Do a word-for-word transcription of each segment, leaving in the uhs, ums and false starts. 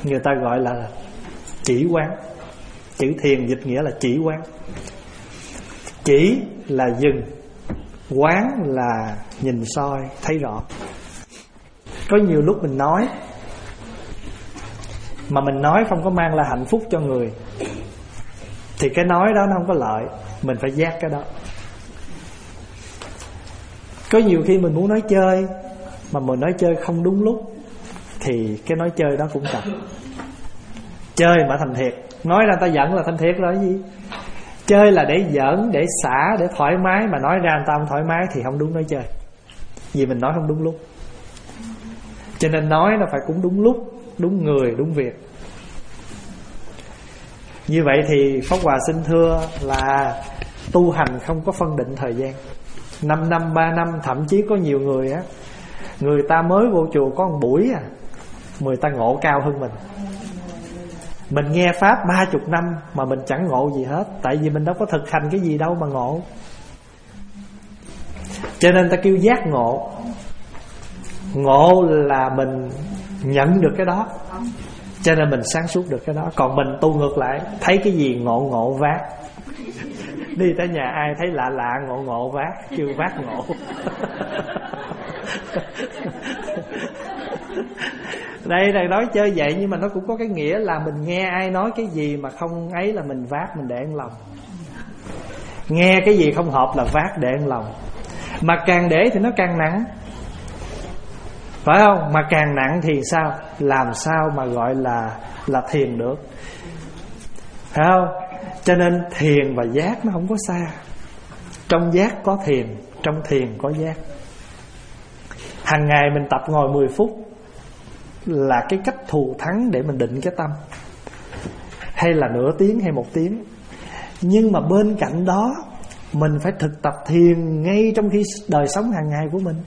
người ta gọi là chỉ quán. Chữ thiền dịch nghĩa là chỉ quán. Chỉ là dừng, quán là nhìn soi thấy rõ. Có nhiều lúc mình nói mà mình nói không có mang lại hạnh phúc cho người thì cái nói đó nó không có lợi. Mình phải giác cái đó. Có nhiều khi mình muốn nói chơi mà mình nói chơi không đúng lúc thì cái nói chơi đó cũng cần. Chơi mà thành thiệt, nói ra ta giận là thành thiệt rồi cái gì. Chơi là để giỡn, để xả, để thoải mái, mà nói ra người ta không thoải mái thì không đúng nói chơi. Vì mình nói không đúng lúc. Cho nên nói nó phải cũng đúng lúc, đúng người, đúng việc. Như vậy thì Pháp Hòa xin thưa là tu hành không có phân định thời gian. Năm năm, ba năm, thậm chí có nhiều người á, người ta mới vô chùa có một buổi à, người ta ngộ cao hơn mình. Mình nghe Pháp ba chục năm mà mình chẳng ngộ gì hết. Tại vì mình đâu có thực hành cái gì đâu mà ngộ. Cho nên ta kêu giác ngộ. Ngộ là mình nhận được cái đó, cho nên mình sáng suốt được cái đó. Còn mình tu ngược lại, thấy cái gì ngộ ngộ vác. Đi tới nhà ai thấy lạ lạ ngộ ngộ vác, kêu vác ngộ. Đây là nói chơi vậy, nhưng mà nó cũng có cái nghĩa là mình nghe ai nói cái gì mà không ấy là mình vác, mình để en lòng. Nghe cái gì không hợp là vác để en lòng. Mà càng để thì nó càng nặng, phải không? Mà càng nặng thì sao? Làm sao mà gọi là là thiền được, phải không? Cho nên thiền và giác nó không có xa. Trong giác có thiền, trong thiền có giác. Hàng ngày mình tập ngồi mười phút là cái cách thù thắng để mình định cái tâm. Hay là nửa tiếng hay một tiếng. Nhưng mà bên cạnh đó mình phải thực tập thiền ngay trong khi đời sống hàng ngày của mình.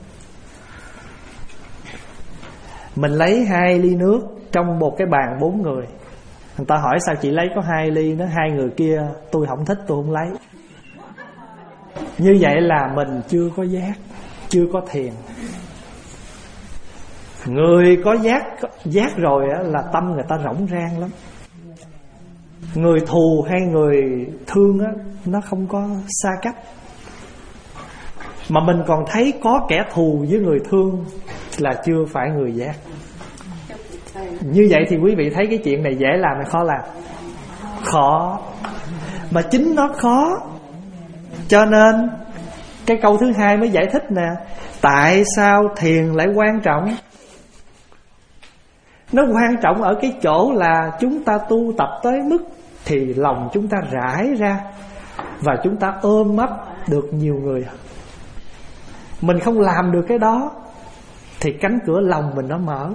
Mình lấy hai ly nước trong một cái bàn bốn người. Người ta hỏi sao chị lấy có hai ly, nó hai người kia tôi không thích tôi không lấy. Như vậy là mình chưa có giác, chưa có thiền. Người có giác giác rồi á, là tâm người ta rỗng rang lắm. Người thù hay người thương á, nó không có xa cách. Mà mình còn thấy có kẻ thù với người thương là chưa phải người giác. Như vậy thì quý vị thấy cái chuyện này dễ làm hay khó làm? Khó. Mà chính nó khó. Cho nên cái câu thứ hai mới giải thích nè. Tại sao thiền lại quan trọng? Nó quan trọng ở cái chỗ là chúng ta tu tập tới mức thì lòng chúng ta rải ra và chúng ta ôm ấp được nhiều người. Mình không làm được cái đó thì cánh cửa lòng mình nó mở.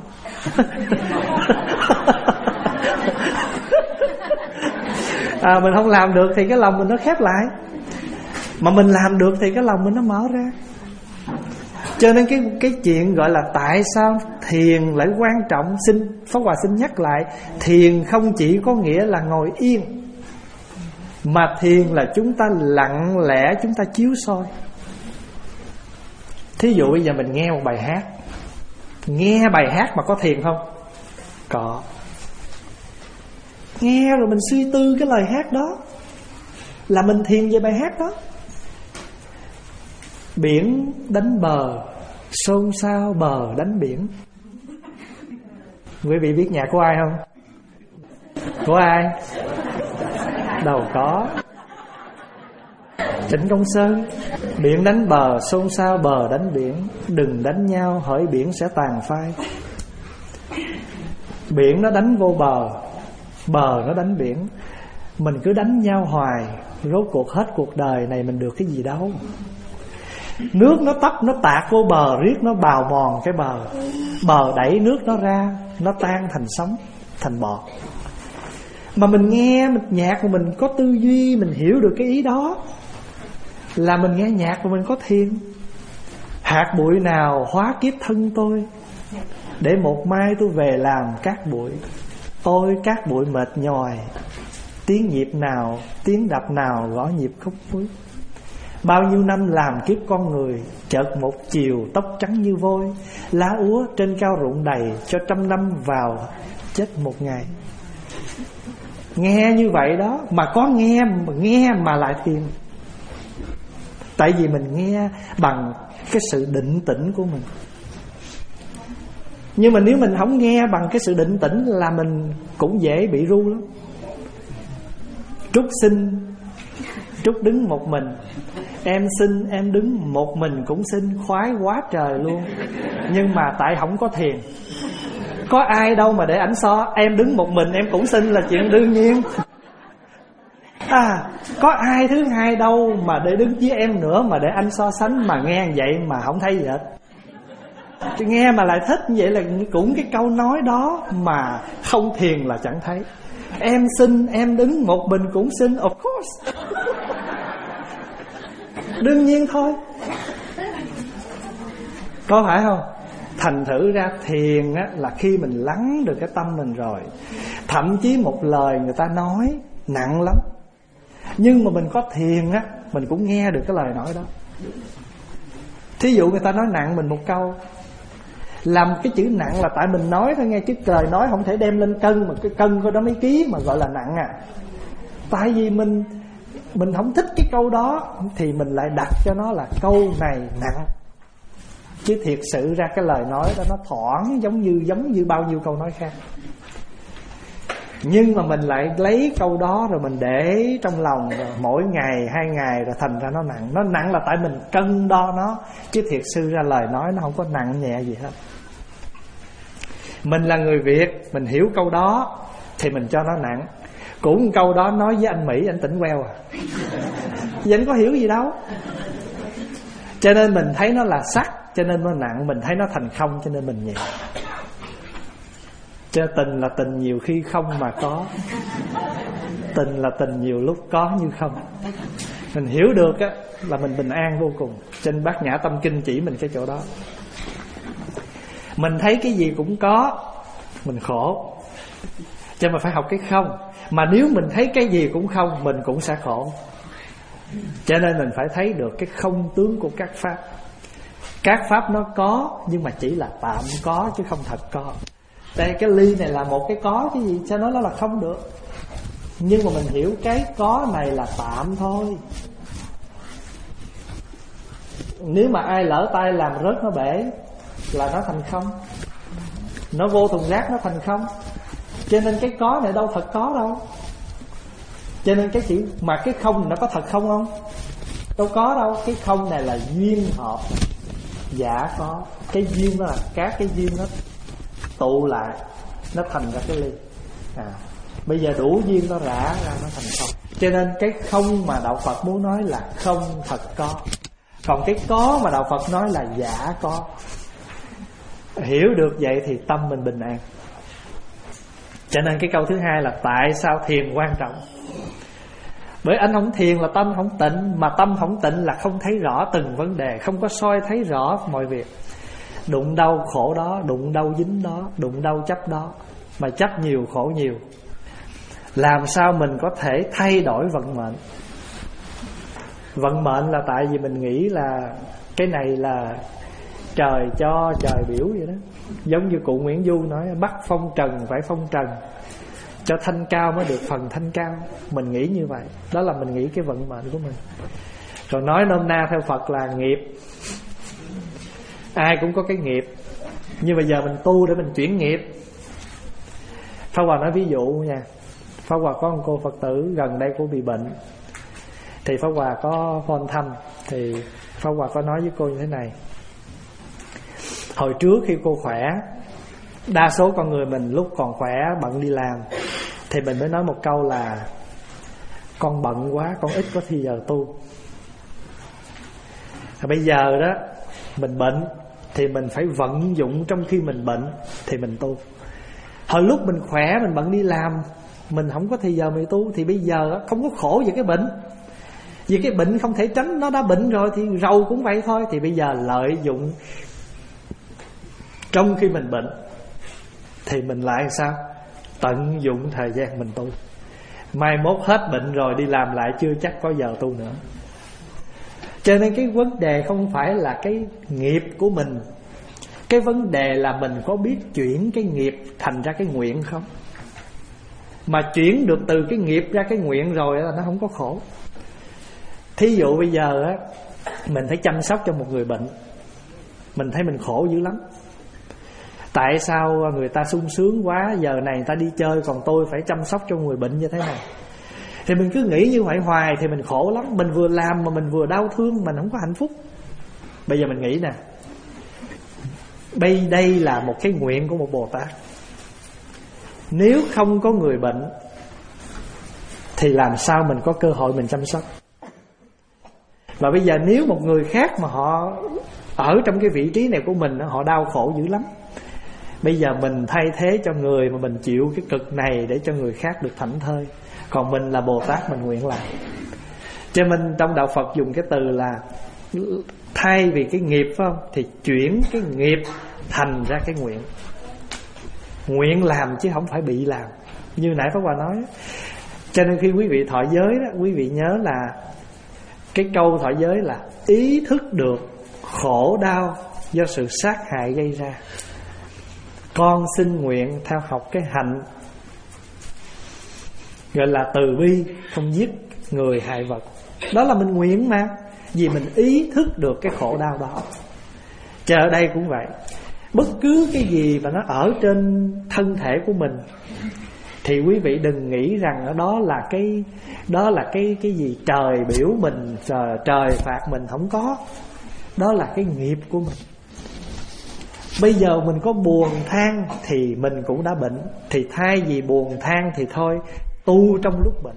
à, Mình không làm được thì cái lòng mình nó khép lại. Mà mình làm được thì cái lòng mình nó mở ra. Cho nên cái, cái chuyện gọi là tại sao thiền lại quan trọng, xin Pháp Hòa xin nhắc lại. Thiền không chỉ có nghĩa là ngồi yên, mà thiền là chúng ta lặng lẽ, chúng ta chiếu soi. Thí dụ bây giờ mình nghe một bài hát. Nghe bài hát mà có thiền không? Có. Nghe rồi mình suy tư cái lời hát đó là mình thiền về bài hát đó. Biển đánh bờ, xôn xao bờ đánh biển. Quý vị biết nhạc của ai không? Của ai? Đâu có. Trịnh Công Sơn. Biển đánh bờ, xôn xao bờ đánh biển. Đừng đánh nhau, hỡi biển sẽ tàn phai. Biển nó đánh vô bờ, bờ nó đánh biển. Mình cứ đánh nhau hoài, rốt cuộc hết cuộc đời này mình được cái gì đâu. Nước nó tấp, nó tạt vô bờ, riết nó bào mòn cái bờ. Bờ đẩy nước nó ra, nó tan thành sóng, thành bọt. Mà mình nghe mình nhạc mà mình có tư duy, mình hiểu được cái ý đó, là mình nghe nhạc mà mình có thiền. Hạt bụi nào hóa kiếp thân tôi, để một mai tôi về làm cát bụi. Tôi cát bụi mệt nhòi, tiếng nhịp nào, tiếng đập nào gõ nhịp khúc cuối. Bao nhiêu năm làm kiếp con người, chợt một chiều tóc trắng như vôi. Lá úa trên cao rụng đầy, cho trăm năm vào chết một ngày. Nghe như vậy đó, mà có nghe mà nghe mà lại thiền. Tại vì mình nghe bằng cái sự định tĩnh của mình. Nhưng mà nếu mình không nghe bằng cái sự định tĩnh là mình cũng dễ bị ru lắm. Trúc xin, Trúc đứng một mình. Em xin, em đứng một mình cũng xin, khoái quá trời luôn. Nhưng mà tại không có thiền. Có ai đâu mà để ảnh so. Em đứng một mình em cũng xin là chuyện đương nhiên. À, có ai thứ hai đâu mà để đứng với em nữa mà để anh so sánh. Mà nghe vậy mà không thấy gì hết. Nghe mà lại thích như vậy là cũng cái câu nói đó mà không thiền là chẳng thấy. Em xin, em đứng một mình cũng xin. Of course. Đương nhiên thôi. Có phải không? Thành thử ra thiền á, là khi mình lắng được cái tâm mình rồi. Thậm chí một lời người ta nói nặng lắm, nhưng mà mình có thiền á, mình cũng nghe được cái lời nói đó. Thí dụ người ta nói nặng mình một câu, làm cái chữ nặng là tại mình nói thôi nghe, chứ lời nói không thể đem lên cân. Mà cái cân có đó mấy ký mà gọi là nặng à. Tại vì mình Mình không thích cái câu đó thì mình lại đặt cho nó là câu này nặng. Chứ thiệt sự ra cái lời nói đó nó thoảng giống như giống như bao nhiêu câu nói khác. Nhưng mà mình lại lấy câu đó rồi mình để trong lòng rồi mỗi ngày, hai ngày rồi thành ra nó nặng. Nó nặng là tại mình cân đo nó, chứ thiệt sự ra lời nói nó không có nặng nhẹ gì hết. Mình là người Việt, mình hiểu câu đó thì mình cho nó nặng. Cũng câu đó nói với anh Mỹ, anh tỉnh queo à. Vì anh có hiểu gì đâu. Cho nên mình thấy nó là sắc, cho nên nó nặng. Mình thấy nó thành không, cho nên mình nhẹ. Cho tình là tình nhiều khi không mà có. Tình là tình nhiều lúc có như không. Mình hiểu được á là mình bình an vô cùng. Trên Bát Nhã Tâm Kinh chỉ mình cái chỗ đó. Mình thấy cái gì cũng có, mình khổ. Cho nên phải học cái không. Mà nếu mình thấy cái gì cũng không, mình cũng sẽ khổ. Cho nên mình phải thấy được cái không tướng của các pháp. Các pháp nó có, nhưng mà chỉ là tạm có chứ không thật có. Đây cái ly này là một cái có chứ gì, sao nói nó là không được. Nhưng mà mình hiểu cái có này là tạm thôi. Nếu mà ai lỡ tay làm rớt nó bể là nó thành không. Nó vô thùng rác nó thành không. Cho nên cái có này đâu thật có đâu. Cho nên cái chữ mà cái không nó có thật không không? Đâu có đâu. Cái không này là duyên hợp, giả có. Cái duyên đó là các cái duyên nó tụ lại, nó thành ra cái ly à. Bây giờ đủ duyên nó rã ra nó thành không. Cho nên cái không mà Đạo Phật muốn nói là không thật có. Còn cái có mà Đạo Phật nói là giả có. Hiểu được vậy thì tâm mình bình an. Cho nên cái câu thứ hai là tại sao thiền quan trọng. Bởi anh không thiền là tâm không tịnh. Mà tâm không tịnh là không thấy rõ từng vấn đề, không có soi thấy rõ mọi việc. Đụng đâu khổ đó, đụng đâu dính đó, đụng đâu chấp đó. Mà chấp nhiều khổ nhiều. Làm sao mình có thể thay đổi vận mệnh? Vận mệnh là tại vì mình nghĩ là cái này là trời cho, trời biểu vậy đó. Giống như cụ Nguyễn Du nói, bắt phong trần phải phong trần, cho thanh cao mới được phần thanh cao. Mình nghĩ như vậy. Đó là mình nghĩ cái vận mệnh của mình. Rồi nói nôm na theo Phật là nghiệp. Ai cũng có cái nghiệp. Nhưng bây giờ mình tu để mình chuyển nghiệp. Pháp Hòa nói ví dụ nha. Pháp Hòa có một cô Phật tử gần đây cô bị bệnh. Thì Pháp Hòa có phone thăm. Thì Pháp Hòa có nói với cô như thế này. Hồi trước khi cô khỏe, đa số con người mình lúc còn khỏe bận đi làm, thì mình mới nói một câu là con bận quá, con ít có thì giờ tu. Bây giờ đó mình bệnh thì mình phải vận dụng trong khi mình bệnh thì mình tu. Hồi lúc mình khỏe mình bận đi làm, mình không có thì giờ mình tu, thì bây giờ không có khổ về cái bệnh. Vì cái bệnh không thể tránh, nó đã bệnh rồi thì rầu cũng vậy thôi. Thì bây giờ lợi dụng trong khi mình bệnh thì mình lại sao? Tận dụng thời gian mình tu. Mai mốt hết bệnh rồi đi làm lại chưa chắc có giờ tu nữa. Cho nên cái vấn đề không phải là cái nghiệp của mình, Cái vấn đề là mình có biết chuyển cái nghiệp thành ra cái nguyện không? Mà chuyển được từ cái nghiệp ra cái nguyện rồi là nó không có khổ. Thí dụ bây giờ á, mình phải chăm sóc cho một người bệnh, mình thấy mình khổ dữ lắm. Tại sao người ta sung sướng quá, giờ này người ta đi chơi, còn tôi phải chăm sóc cho người bệnh như thế này? Thì mình cứ nghĩ như vậy hoài thì mình khổ lắm. Mình vừa làm mà mình vừa đau thương, mình không có hạnh phúc. Bây giờ mình nghĩ nè, bây đây là một cái nguyện của một Bồ Tát. Nếu không có người bệnh thì làm sao mình có cơ hội mình chăm sóc? Và bây giờ nếu một người khác mà họ ở trong cái vị trí này của mình, họ đau khổ dữ lắm. Bây giờ mình thay thế cho người mà mình chịu cái cực này để cho người khác được thảnh thơi. Còn mình là Bồ Tát, mình nguyện làm. Cho nên trong Đạo Phật dùng cái từ là thay vì cái nghiệp, phải không? Thì chuyển cái nghiệp thành ra cái nguyện. Nguyện làm chứ không phải bị làm. Như nãy Pháp Hòa nói. Cho nên khi quý vị thọ giới đó, quý vị nhớ là cái câu thọ giới là ý thức được khổ đau do sự sát hại gây ra. Con xin nguyện theo học cái hạnh gọi là từ bi, không giết người hại vật. Đó là mình nguyện mà. Vì mình ý thức được cái khổ đau đó. Chứ ở đây cũng vậy. Bất cứ cái gì mà nó ở trên thân thể của mình thì quý vị đừng nghĩ rằng ở đó là cái đó là cái cái gì trời biểu mình, trời, trời phạt mình, không có. Đó là cái nghiệp của mình. Bây giờ mình có buồn than thì mình cũng đã bệnh. Thì thay vì buồn than thì thôi tu trong lúc bệnh.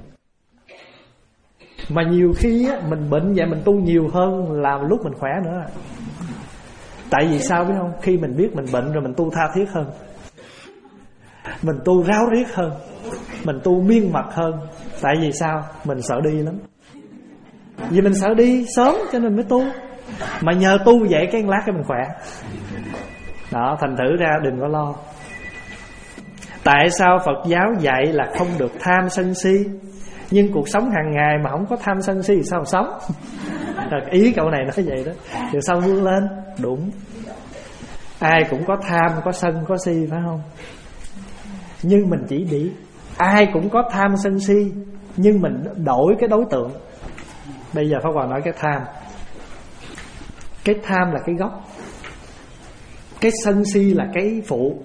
Mà nhiều khi á, mình bệnh vậy mình tu nhiều hơn là lúc mình khỏe nữa. Tại vì sao biết không? Khi mình biết mình bệnh rồi mình tu tha thiết hơn, mình tu ráo riết hơn, mình tu miên mật hơn. Tại vì sao? Mình sợ đi lắm. Vì mình sợ đi sớm cho nên mới tu. Mà nhờ tu vậy cái lát cái mình khỏe. Đó, thành thử ra đừng có lo. Tại sao Phật giáo dạy là không được tham sân si? Nhưng cuộc sống hàng ngày mà không có tham sân si thì sao mà sống? Ý cậu này nói vậy đó. Từ sau vươn lên. Đúng. Ai cũng có tham, có sân, có si, phải không? Nhưng mình chỉ đi. Ai cũng có tham sân si, nhưng mình đổi cái đối tượng. Bây giờ Pháp Hòa nói cái tham. Cái tham là cái gốc, cái sân si là cái phụ.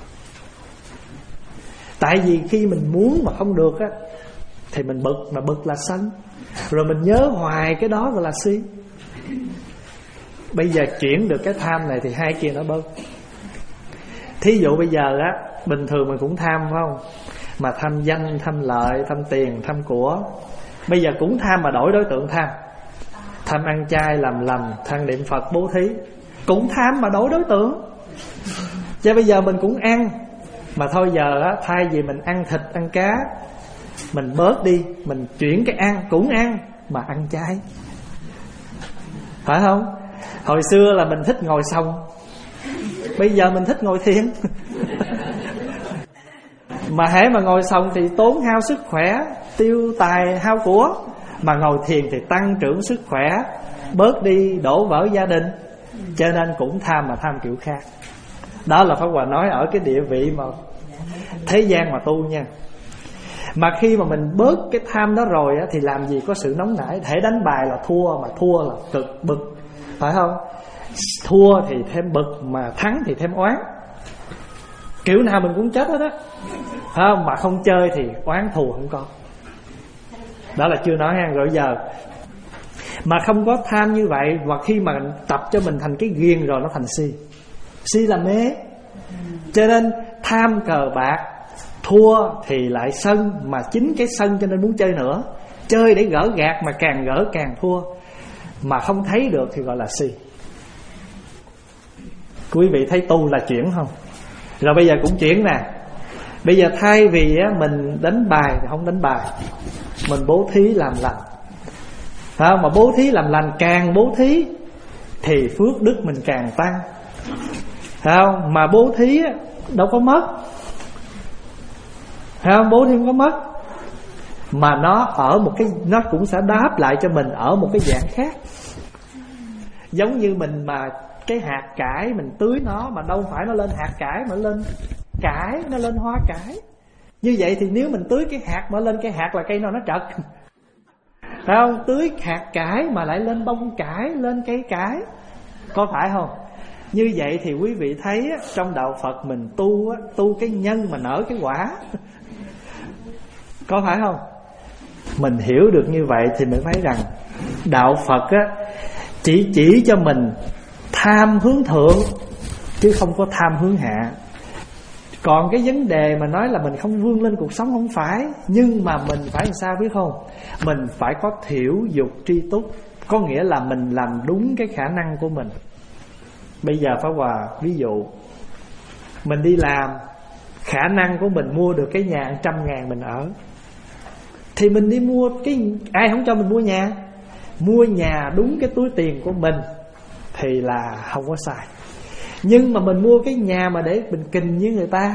Tại vì khi mình muốn mà không được á thì mình bực, mà bực là sân. Rồi mình nhớ hoài cái đó gọi là si. Bây giờ chuyển được cái tham này thì hai kia nó bớt. Thí dụ bây giờ á, bình thường mình cũng tham, phải không? Mà tham danh, tham lợi, tham tiền, tham của. Bây giờ cũng tham mà đổi đối tượng tham. Tham ăn chay, làm lành, tham niệm Phật, bố thí. Cũng tham mà đổi đối tượng. Chứ bây giờ mình cũng ăn, mà thôi giờ á, thay vì mình ăn thịt, ăn cá, mình bớt đi, mình chuyển cái ăn, cũng ăn mà ăn chay. Phải không? Hồi xưa là mình thích ngồi xong, bây giờ mình thích ngồi thiền. Mà hễ mà ngồi xong thì tốn hao sức khỏe, tiêu tài hao của. Mà ngồi thiền thì tăng trưởng sức khỏe, bớt đi đổ vỡ gia đình. Cho nên cũng tham mà tham kiểu khác. Đó là Pháp Hòa nói ở cái địa vị mà thế gian mà tu nha. Mà khi mà mình bớt cái tham đó rồi á, thì làm gì có sự nóng nảy. Thể đánh bài là thua, mà thua là cực bực, phải không? Thua thì thêm bực, mà thắng thì thêm oán. Kiểu nào mình cũng chết hết á, phải không? Mà không chơi thì oán thù không có. Đó là chưa nói ha. Rồi giờ mà không có tham như vậy, và khi mà tập cho mình thành cái ghiền rồi nó thành si. Si là mê. Cho nên tham cờ bạc, thua thì lại sân, mà chính cái sân cho nên muốn chơi nữa. Chơi để gỡ gạt mà càng gỡ càng thua, mà không thấy được thì gọi là si. Quý vị thấy tu là chuyển không? Rồi bây giờ cũng chuyển nè. Bây giờ thay vì á, mình đánh bài thì không đánh bài, mình bố thí làm lành, phải không? Mà bố thí làm lành, càng bố thí thì phước đức mình càng tăng, phải không? Mà bố thí á, đâu có mất, phải không? Bố thí không có mất, mà nó ở một cái, nó cũng sẽ đáp lại cho mình ở một cái dạng khác. Giống như mình mà cái hạt cải mình tưới nó, mà đâu phải nó lên hạt cải mà lên cải, nó lên hoa cải. Như vậy thì nếu mình tưới cái hạt mà lên cái hạt là cây nào nó trật, phải không? Tưới hạt cải mà lại lên bông cải, lên cây cải, có phải không? Như vậy thì quý vị thấy á, trong đạo Phật mình tu á, tu cái nhân mà nở cái quả, có phải không? Mình hiểu được như vậy thì mình thấy rằng đạo Phật á, chỉ chỉ cho mình tham hướng thượng chứ không có tham hướng hạ. Còn cái vấn đề mà nói là mình không vươn lên cuộc sống không phải, nhưng mà mình phải làm sao biết không? Mình phải có thiểu dục tri túc, có nghĩa là mình làm đúng cái khả năng của mình. Bây giờ Pháp Hòa ví dụ, mình đi làm, khả năng của mình mua được cái nhà trăm ngàn mình ở, thì mình đi mua cái, ai không cho mình mua nhà? Mua nhà đúng cái túi tiền của mình thì là không có sai. Nhưng mà mình mua cái nhà mà để mình kình với người ta,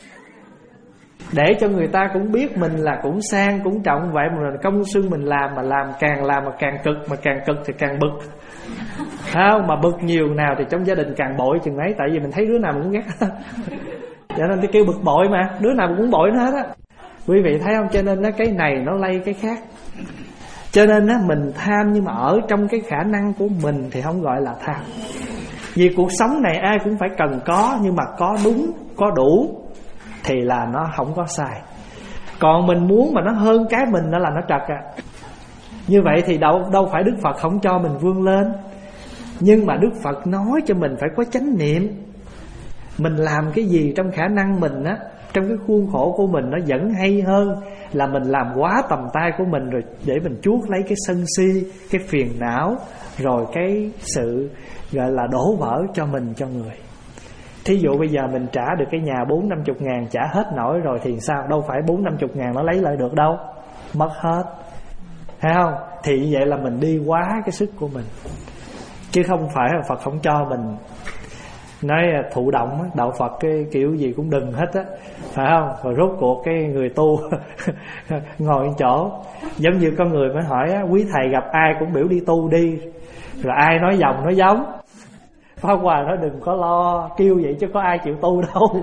để cho người ta cũng biết mình là cũng sang, cũng trọng vậy, mà công xưng mình làm, mà làm càng làm mà càng cực, mà càng cực thì càng bực, không? Mà bực nhiều nào thì trong gia đình càng bội chừng ấy. Tại vì mình thấy đứa nào mình cũng ghét cho nên tôi kêu bực bội, mà đứa nào mình cũng bội nó hết á. Quý vị thấy không? Cho nên nó cái này nó lây cái khác. Cho nên á, mình tham nhưng mà ở trong cái khả năng của mình thì không gọi là tham. Vì cuộc sống này ai cũng phải cần có, nhưng mà có đúng, có đủ thì là nó không có sai. Còn mình muốn mà nó hơn cái mình, nó là nó trật à. Như vậy thì đâu, đâu phải Đức Phật không cho mình vươn lên, nhưng mà Đức Phật nói cho mình phải có chánh niệm. Mình làm cái gì trong khả năng mình á, trong cái khuôn khổ của mình, nó vẫn hay hơn là mình làm quá tầm tay của mình, rồi để mình chuốc lấy cái sân si, cái phiền não, rồi cái sự gọi là đổ vỡ cho mình, cho người. Thí dụ bây giờ mình trả được cái nhà bốn năm chục ngàn, trả hết nổi rồi thì sao? Đâu phải bốn năm chục ngàn nó lấy lại được đâu, mất hết, thấy không? Thì như vậy là mình đi quá cái sức của mình, chứ không phải là Phật không cho mình. Nói thụ động á, đạo Phật cái kiểu gì cũng đừng hết á, phải không? Rồi rốt cuộc cái người tu ngồi chỗ, giống như con người mới hỏi á, quý thầy gặp ai cũng biểu đi tu đi, rồi ai nói dòng nói giống. Pháp Hòa nói đừng có lo kêu vậy chứ có ai chịu tu đâu.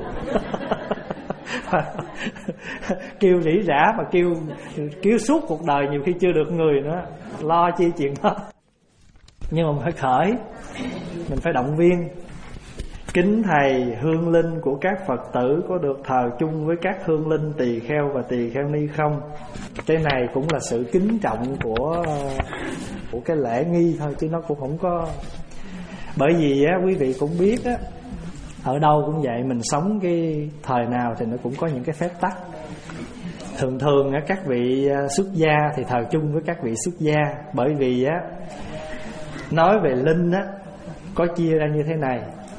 Kêu rỉ rả mà kêu kêu suốt cuộc đời nhiều khi chưa được người nữa, lo chi chuyện đó. Nhưng mà mình phải khởi, mình phải động viên. Kính thầy, hương linh của các Phật tử có được thờ chung với các hương linh tỳ kheo và tỳ kheo ni không? Cái này cũng là sự kính trọng của của cái lễ nghi thôi, chứ nó cũng không có. Bởi vì á, quý vị cũng biết á, ở đâu cũng vậy, mình sống cái thời nào thì nó cũng có những cái phép tắc. Thường thường á, các vị xuất gia thì thờ chung với các vị xuất gia. Bởi vì á, nói về linh á, có chia ra như thế này.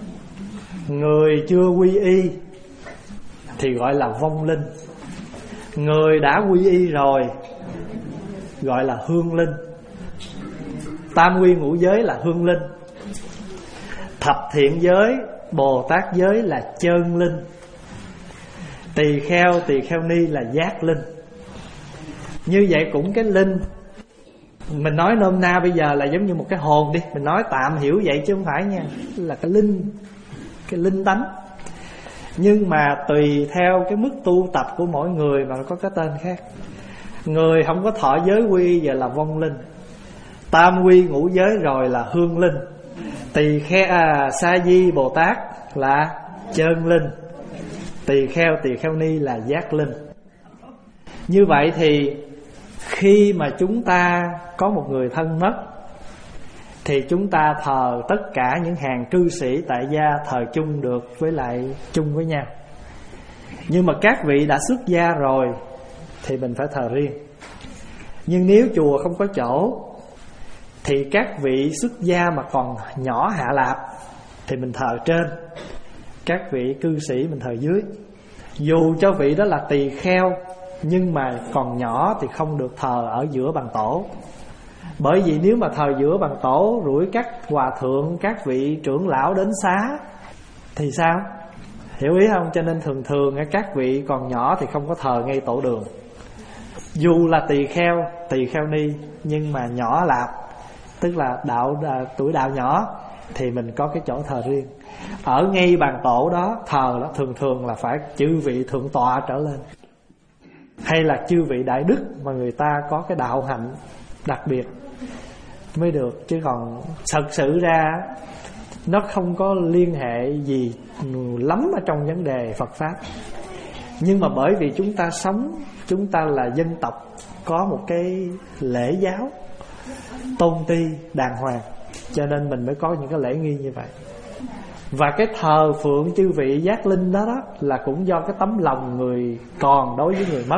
Người chưa quy y thì gọi là vong linh, người đã quy y rồi gọi là hương linh. Tam quy ngũ giới là hương linh, thập thiện giới, Bồ Tát giới là chơn linh, tỳ kheo, tỳ kheo ni là giác linh. Như vậy cũng cái linh, mình nói nôm na bây giờ là giống như một cái hồn đi, mình nói tạm hiểu vậy chứ không phải nha, là cái linh, cái linh tánh. Nhưng mà tùy theo cái mức tu tập của mỗi người mà nó có cái tên khác. Người không có thọ giới quy giờ là vong linh, tam quy ngũ giới rồi là hương linh, tỳ kheo à, sa di Bồ Tát là chơn linh, tỳ kheo, tỳ kheo ni là giác linh. Như vậy thì khi mà chúng ta có một người thân mất thì chúng ta thờ tất cả những hàng cư sĩ tại gia thờ chung được với lại chung với nhau. Nhưng mà các vị đã xuất gia rồi thì mình phải thờ riêng. Nhưng nếu chùa không có chỗ thì các vị xuất gia mà còn nhỏ hạ lạp thì mình thờ trên, các vị cư sĩ mình thờ dưới. Dù cho vị đó là tỳ kheo nhưng mà còn nhỏ thì không được thờ ở giữa bàn tổ. Bởi vì nếu mà thờ giữa bàn tổ rủi các hòa thượng, các vị trưởng lão đến xá thì sao? Hiểu ý không? Cho nên thường thường các vị còn nhỏ thì không có thờ ngay tổ đường. Dù là tỳ kheo, tỳ kheo ni nhưng mà nhỏ lạp, tức là đạo tuổi đạo nhỏ thì mình có cái chỗ thờ riêng. Ở ngay bàn tổ đó thờ đó thường thường là phải chư vị thượng tọa trở lên, hay là chư vị đại đức mà người ta có cái đạo hạnh đặc biệt mới được. Chứ còn thật sự ra nó không có liên hệ gì lắm ở trong vấn đề Phật Pháp. Nhưng mà bởi vì chúng ta sống, chúng ta là dân tộc có một cái lễ giáo tôn ti đàng hoàng, cho nên mình mới có những cái lễ nghi như vậy. Và cái thờ phượng chư vị giác linh đó, đó là cũng do cái tấm lòng người còn đối với người mất.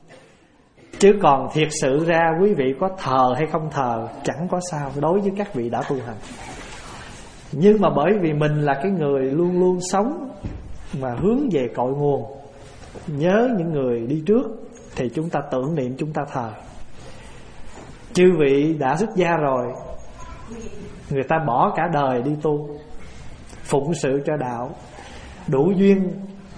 Chứ còn thiệt sự ra quý vị có thờ hay không thờ chẳng có sao đối với các vị đã tu hành. Nhưng mà bởi vì mình là cái người luôn luôn sống mà hướng về cội nguồn, nhớ những người đi trước, thì chúng ta tưởng niệm, chúng ta thờ. Chư vị đã xuất gia rồi, người ta bỏ cả đời đi tu, phụng sự cho đạo, đủ duyên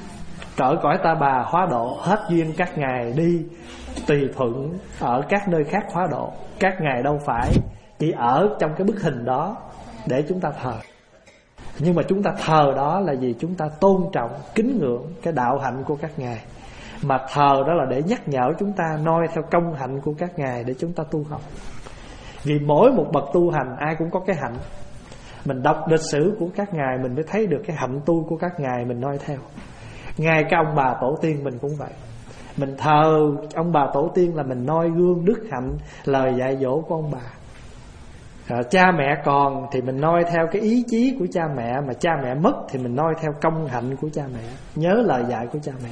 cỡ cõi ta bà hóa độ, hết duyên các ngài đi tùy thuận ở các nơi khác hóa độ. Các ngài đâu phải chỉ ở trong cái bức hình đó để chúng ta thờ. Nhưng mà chúng ta thờ đó là gì? Chúng ta tôn trọng, kính ngưỡng cái đạo hạnh của các ngài. Mà thờ đó là để nhắc nhở chúng ta noi theo công hạnh của các ngài để chúng ta tu học. Vì mỗi một bậc tu hành ai cũng có cái hạnh. Mình đọc lịch sử của các ngài mình mới thấy được cái hạnh tu của các ngài, mình noi theo. Ngay cái ông bà tổ tiên mình cũng vậy. Mình thờ ông bà tổ tiên là mình noi gương đức hạnh, lời dạy dỗ của ông bà. À, cha mẹ còn thì mình noi theo cái ý chí của cha mẹ, mà cha mẹ mất thì mình noi theo công hạnh của cha mẹ, nhớ lời dạy của cha mẹ.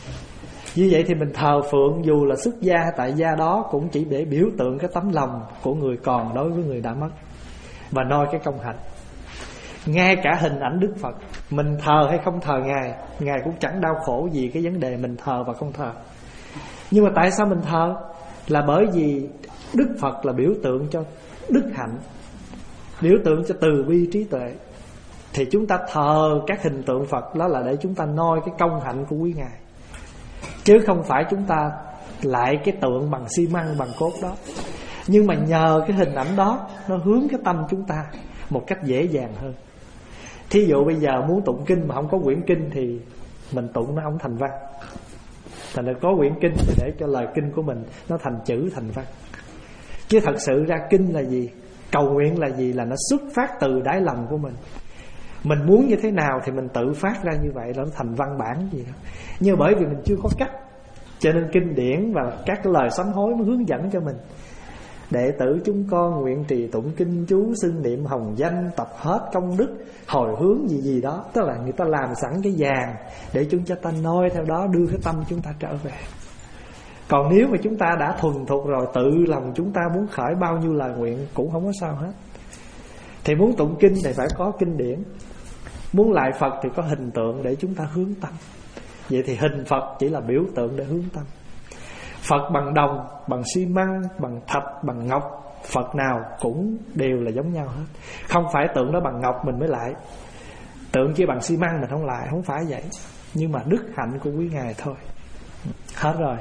Như vậy thì mình thờ phượng dù là xuất gia hay tại gia đó cũng chỉ để biểu tượng cái tấm lòng của người còn đối với người đã mất, và noi cái công hạnh. Ngay cả hình ảnh Đức Phật, mình thờ hay không thờ Ngài, Ngài cũng chẳng đau khổ gì cái vấn đề mình thờ và không thờ. Nhưng mà tại sao mình thờ? Là bởi vì Đức Phật là biểu tượng cho đức hạnh, biểu tượng cho từ bi trí tuệ. Thì chúng ta thờ các hình tượng Phật đó là để chúng ta noi cái công hạnh của quý Ngài, chứ không phải chúng ta lại cái tượng bằng xi măng, bằng cốt đó. Nhưng mà nhờ cái hình ảnh đó, nó hướng cái tâm chúng ta một cách dễ dàng hơn. Thí dụ bây giờ muốn tụng kinh mà không có quyển kinh thì mình tụng nó không thành văn. Thành ra có quyển kinh để cho lời kinh của mình nó thành chữ, thành văn. Chứ thật sự ra kinh là gì? Cầu nguyện là gì? Là nó xuất phát từ đáy lòng của mình. Mình muốn như thế nào thì mình tự phát ra như vậy, là nó thành văn bản gì đó. Nhưng bởi vì mình chưa có cách, cho nên kinh điển và các cái lời sám hối mới hướng dẫn cho mình. Đệ tử chúng con nguyện trì tụng kinh chú, xưng niệm hồng danh, tập hết công đức, hồi hướng gì gì đó. Tức là người ta làm sẵn cái dàn để chúng ta noi theo đó, đưa cái tâm chúng ta trở về. Còn nếu mà chúng ta đã thuần thục rồi, tự lòng chúng ta muốn khởi bao nhiêu lời nguyện cũng không có sao hết. Thì muốn tụng kinh thì phải có kinh điển, muốn lại Phật thì có hình tượng để chúng ta hướng tâm. Vậy thì hình Phật chỉ là biểu tượng để hướng tâm. Phật bằng đồng, bằng xi măng, bằng thạch, bằng ngọc, Phật nào cũng đều là giống nhau hết. Không phải tượng đó bằng ngọc mình mới lại, tượng kia bằng xi măng mình không lại, không phải vậy. Nhưng mà đức hạnh của quý Ngài thôi. Hết rồi.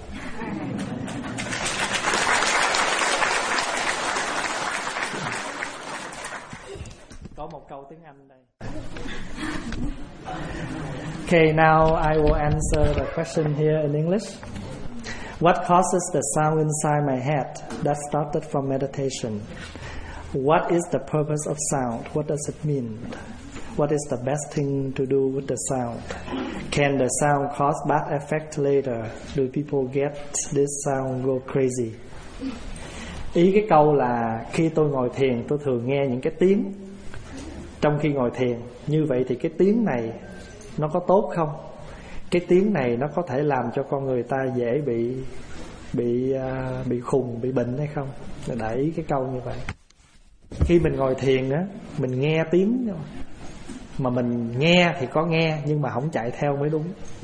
Có một câu tiếng Anh đây. Okay, now I will answer the question here in English. What causes the sound inside my head that started from meditation? What is the purpose of sound? What does it mean? What is the best thing to do with the sound? Can the sound cause bad effect later? Do people get this sound go crazy? Ý cái câu là khi tôi ngồi thiền tôi thường nghe những cái tiếng trong khi ngồi thiền. Như vậy thì cái tiếng này nó có tốt không? Cái tiếng này nó có thể làm cho con người ta dễ bị bị uh, bị khùng, bị bệnh hay không? Mình để ý cái câu như vậy. Khi mình ngồi thiền á, mình nghe tiếng mà mình nghe thì có nghe nhưng mà không chạy theo mới đúng.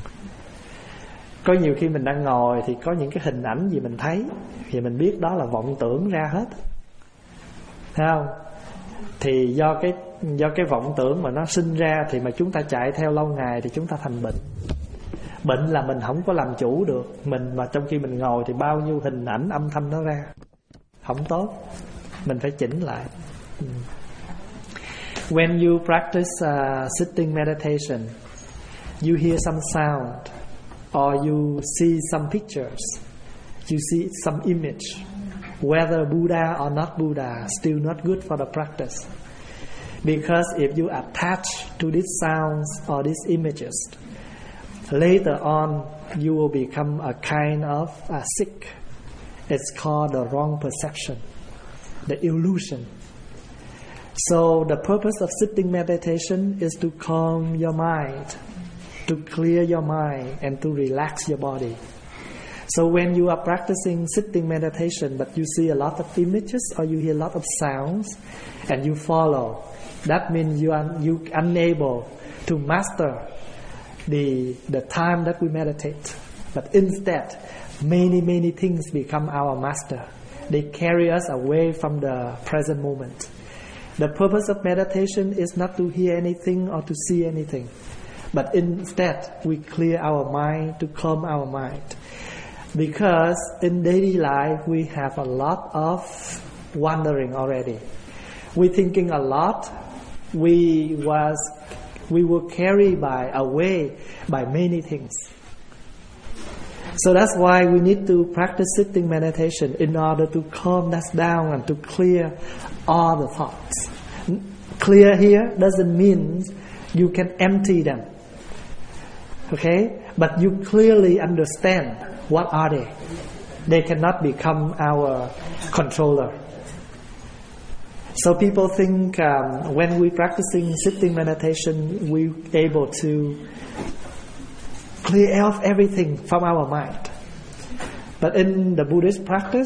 Có nhiều khi mình đang ngồi thì có những cái hình ảnh gì mình thấy thì mình biết đó là vọng tưởng ra hết, thấy không? Thì do cái do cái vọng tưởng mà nó sinh ra thì mà chúng ta chạy theo lâu ngày thì chúng ta thành bệnh. Bệnh là mình không có làm chủ được mình, mà trong khi mình ngồi thì bao nhiêu hình ảnh âm thanh nó ra, không tốt. Mình phải chỉnh lại. When you practice uh, sitting meditation, you hear some sound or you see some pictures, you see some image, whether Buddha or not Buddha, still not good for the practice. Because if you attach to these sounds or these images, later on you will become a kind of uh, sick. It's called the wrong perception, the illusion. So the purpose of sitting meditation is to calm your mind, to clear your mind and to relax your body. So when you are practicing sitting meditation but you see a lot of images or you hear a lot of sounds and you follow, that means you are you unable to master the the time that we meditate. But instead, many many things become our master. They carry us away from the present moment. The purpose of meditation is not to hear anything or to see anything, but instead we clear our mind, to calm our mind. Because in daily life we have a lot of wandering already. We thinking a lot. We was we were carried by away by many things. So that's why we need to practice sitting meditation in order to calm us down and to clear all the thoughts. Clear here doesn't mean you can empty them. Okay? But you clearly understand what are they. They cannot become our controller. So people think um, when we practicing sitting meditation, we able to clear off everything from our mind. But in the Buddhist practice,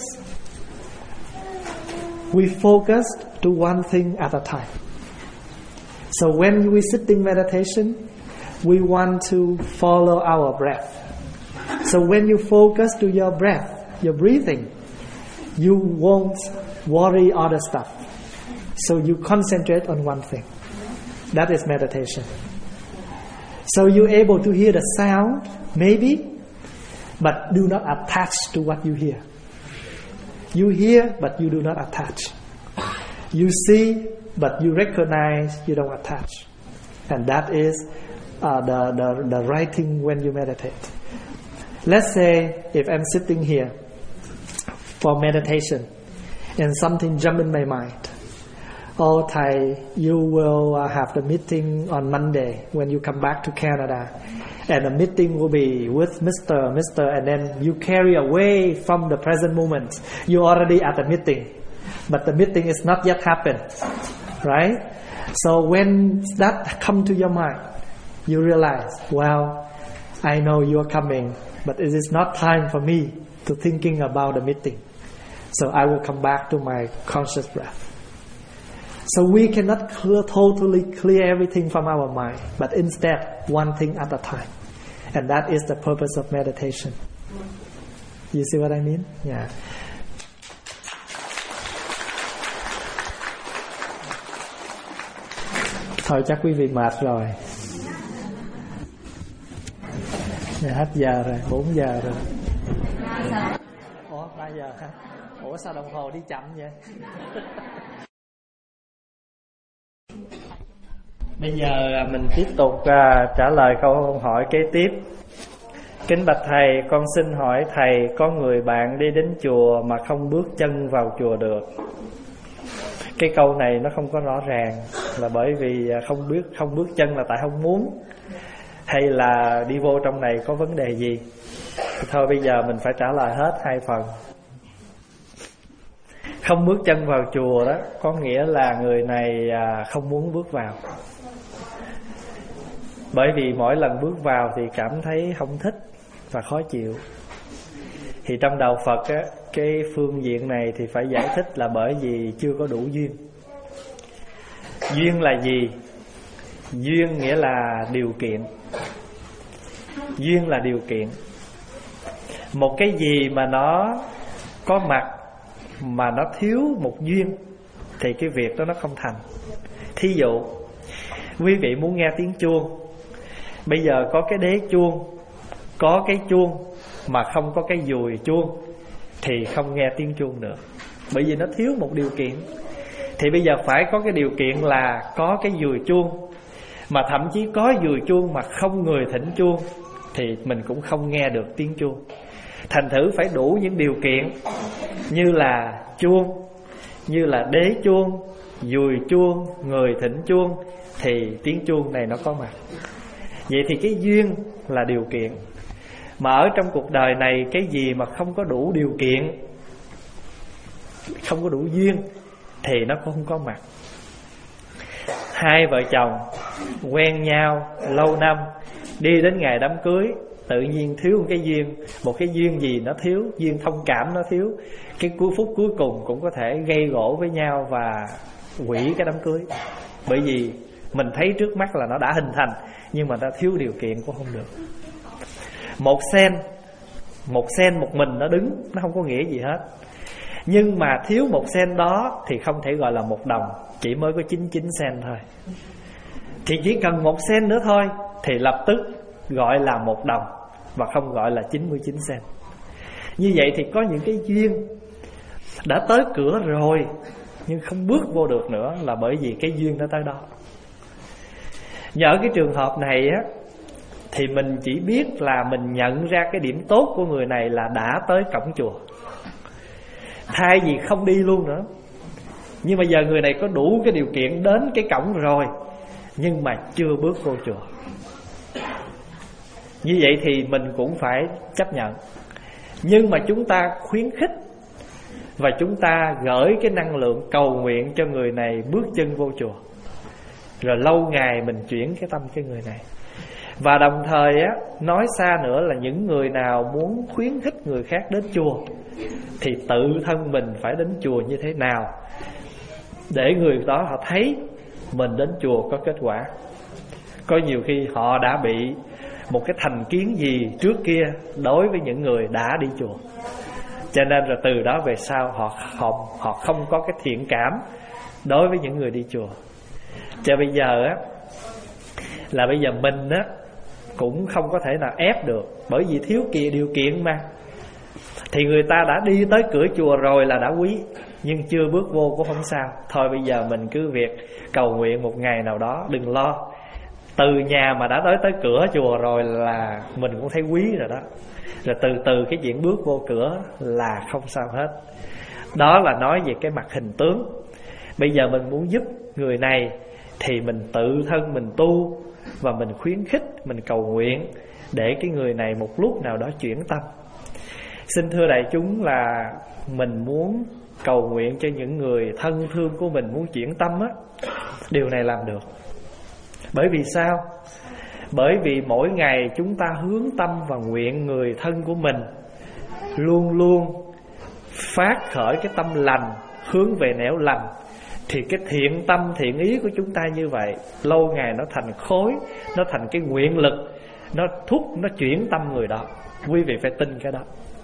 we focus to one thing at a time. So when we sitting meditation, we want to follow our breath. So when you focus to your breath, your breathing, you won't worry other stuff. So you concentrate on one thing. That is meditation. So you're able to hear the sound, maybe, but do not attach to what you hear. You hear, but you do not attach. You see, but you recognize, you don't attach. And that is uh, the, the, the right thing when you meditate. Let's say if I'm sitting here for meditation and something jump in my mind. Oh, Thai, you will uh, have the meeting on Monday when you come back to Canada. And the meeting will be with Mister Mister And then you carry away from the present moment. You're already at the meeting. But the meeting is not yet happened. Right? So when that come to your mind, you realize, well, I know you are coming, but it is not time for me to thinking about the meeting. So I will come back to my conscious breath. So we cannot clear, totally clear everything from our mind, but instead one thing at a time. And that is the purpose of meditation. You see what I mean? Yeah. Thôi chắc quý vị mệt rồi. Dạ, hết giờ rồi, bốn giờ rồi. Ủa, ba giờ hả? Ủa sao đồng hồ đi chậm vậy? Bây giờ mình tiếp tục uh, trả lời câu hỏi kế tiếp. Kính bạch thầy, con xin hỏi thầy, có người bạn đi đến chùa mà không bước chân vào chùa được. Cái câu này nó không có rõ ràng, là bởi vì không biết không bước chân là tại không muốn, hay là đi vô trong này có vấn đề gì. Thì thôi bây giờ mình phải trả lời hết hai phần. Không bước chân vào chùa đó có nghĩa là người này không muốn bước vào. Bởi vì mỗi lần bước vào thì cảm thấy không thích và khó chịu. Thì trong đạo Phật á, cái phương diện này thì phải giải thích là bởi vì chưa có đủ duyên. Duyên là gì? Duyên nghĩa là điều kiện. Duyên là điều kiện. Một cái gì mà nó có mặt mà nó thiếu một duyên thì cái việc đó nó không thành. Thí dụ, quý vị muốn nghe tiếng chuông, bây giờ có cái đế chuông, có cái chuông mà không có cái dùi chuông thì không nghe tiếng chuông nữa. Bởi vì nó thiếu một điều kiện. Thì bây giờ phải có cái điều kiện là có cái dùi chuông. Mà thậm chí có dùi chuông mà không người thỉnh chuông thì mình cũng không nghe được tiếng chuông. Thành thử phải đủ những điều kiện như là chuông, như là đế chuông, dùi chuông, người thỉnh chuông thì tiếng chuông này nó có mặt. Vậy thì cái duyên là điều kiện. Mà ở trong cuộc đời này, cái gì mà không có đủ điều kiện, không có đủ duyên thì nó cũng không có mặt. Hai vợ chồng quen nhau lâu năm, đi đến ngày đám cưới, tự nhiên thiếu một cái duyên. Một cái duyên gì nó thiếu, duyên thông cảm nó thiếu, cái cuối phút cuối cùng cũng có thể gây gổ với nhau và hủy cái đám cưới. Bởi vì mình thấy trước mắt là nó đã hình thành, nhưng mà ta thiếu điều kiện cũng không được. Một sen, một sen một mình nó đứng, nó không có nghĩa gì hết. Nhưng mà thiếu một sen đó thì không thể gọi là một đồng, chỉ mới có chín mươi chín sen thôi. Thì chỉ cần một sen nữa thôi thì lập tức gọi là một đồng, và không gọi là chín mươi chín sen. Như vậy thì có những cái duyên đã tới cửa rồi nhưng không bước vô được nữa, là bởi vì cái duyên nó tới đó. Nhờ cái trường hợp này á, thì mình chỉ biết là mình nhận ra cái điểm tốt của người này là đã tới cổng chùa, thay vì không đi luôn nữa. Nhưng mà giờ người này có đủ cái điều kiện đến cái cổng rồi, nhưng mà chưa bước vô chùa. Như vậy thì mình cũng phải chấp nhận. Nhưng mà chúng ta khuyến khích và chúng ta gửi cái năng lượng cầu nguyện cho người này bước chân vô chùa, rồi lâu ngày mình chuyển cái tâm cho người này. Và đồng thời á, nói xa nữa là những người nào muốn khuyến khích người khác đến chùa thì tự thân mình phải đến chùa như thế nào, để người đó họ thấy mình đến chùa có kết quả. Có nhiều khi họ đã bị một cái thành kiến gì trước kia đối với những người đã đi chùa, cho nên rồi từ đó về sau họ không, họ không có cái thiện cảm đối với những người đi chùa. Cho bây giờ á, là bây giờ mình á cũng không có thể nào ép được, bởi vì thiếu kỳ điều kiện mà. Thì người ta đã đi tới cửa chùa rồi là đã quý, nhưng chưa bước vô cũng không sao. Thôi bây giờ mình cứ việc cầu nguyện một ngày nào đó, đừng lo. Từ nhà mà đã tới tới cửa chùa rồi là mình cũng thấy quý rồi đó. Rồi từ từ cái chuyện bước vô cửa là không sao hết. Đó là nói về cái mặt hình tướng. Bây giờ mình muốn giúp người này thì mình tự thân mình tu, và mình khuyến khích, mình cầu nguyện để cái người này một lúc nào đó chuyển tâm. Xin thưa đại chúng là mình muốn cầu nguyện cho những người thân thương của mình muốn chuyển tâm á, điều này làm được. Bởi vì sao? Bởi vì mỗi ngày chúng ta hướng tâm và nguyện người thân của mình luôn luôn phát khởi cái tâm lành, hướng về nẻo lành, thì cái thiện tâm, thiện ý của chúng ta như vậy lâu ngày nó thành khối, nó thành cái nguyện lực, nó thúc, nó chuyển tâm người đó. Quý vị phải tin cái đó.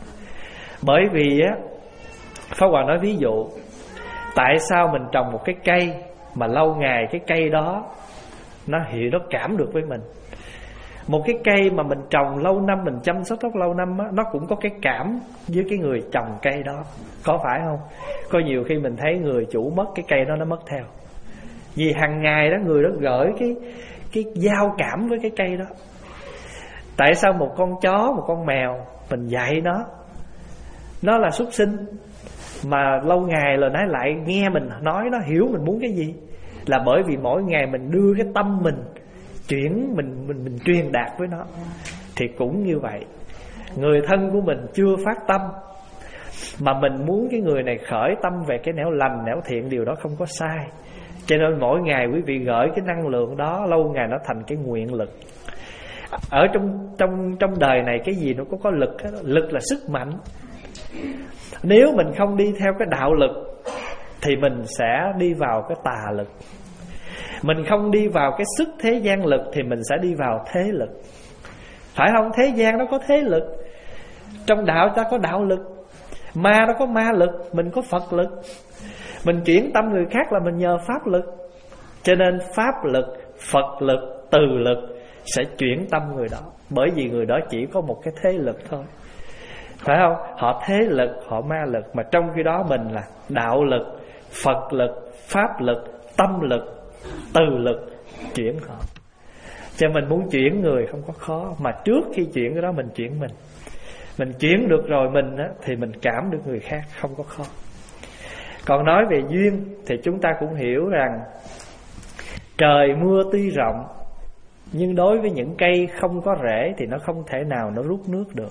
Bởi vì á, Pháp Hòa nói ví dụ, tại sao mình trồng một cái cây mà lâu ngày cái cây đó nó hiểu, nó cảm được với mình. Một cái cây mà mình trồng lâu năm, mình chăm sóc rất lâu năm á, nó cũng có cái cảm với cái người trồng cây đó, có phải không? Có nhiều khi mình thấy người chủ mất, cái cây đó nó mất theo. Vì hàng ngày đó người đó gửi cái cái giao cảm với cái cây đó. Tại sao một con chó, một con mèo mình dạy nó, nó là súc sinh, mà lâu ngày rồi nói lại nghe mình nói, nó hiểu mình muốn cái gì? Là bởi vì mỗi ngày mình đưa cái tâm mình chuyển, mình mình mình truyền đạt với nó. Thì cũng như vậy, người thân của mình chưa phát tâm mà mình muốn cái người này khởi tâm về cái nẻo lành, nẻo thiện, điều đó không có sai. Cho nên mỗi ngày quý vị gửi cái năng lượng đó, lâu ngày nó thành cái nguyện lực. Ở trong trong trong đời này cái gì nó cũng có lực, lực là sức mạnh. Nếu mình không đi theo cái đạo lực thì mình sẽ đi vào cái tà lực. Mình không đi vào cái sức thế gian lực thì mình sẽ đi vào thế lực. Phải không? Thế gian nó có thế lực, trong đạo ta có đạo lực, ma nó có ma lực, mình có Phật lực. Mình chuyển tâm người khác là mình nhờ pháp lực. Cho nên pháp lực, Phật lực, từ lực sẽ chuyển tâm người đó. Bởi vì người đó chỉ có một cái thế lực thôi, phải không? Họ thế lực, họ ma lực. Mà trong khi đó mình là đạo lực, Phật lực, pháp lực, tâm lực, từ lực chuyển họ. Cho mình muốn chuyển người không có khó, mà trước khi chuyển cái đó mình chuyển mình. Mình chuyển được rồi mình á, thì mình cảm được người khác, không có khó. Còn nói về duyên thì chúng ta cũng hiểu rằng trời mưa tuy rộng, nhưng đối với những cây không có rễ thì nó không thể nào nó rút nước được.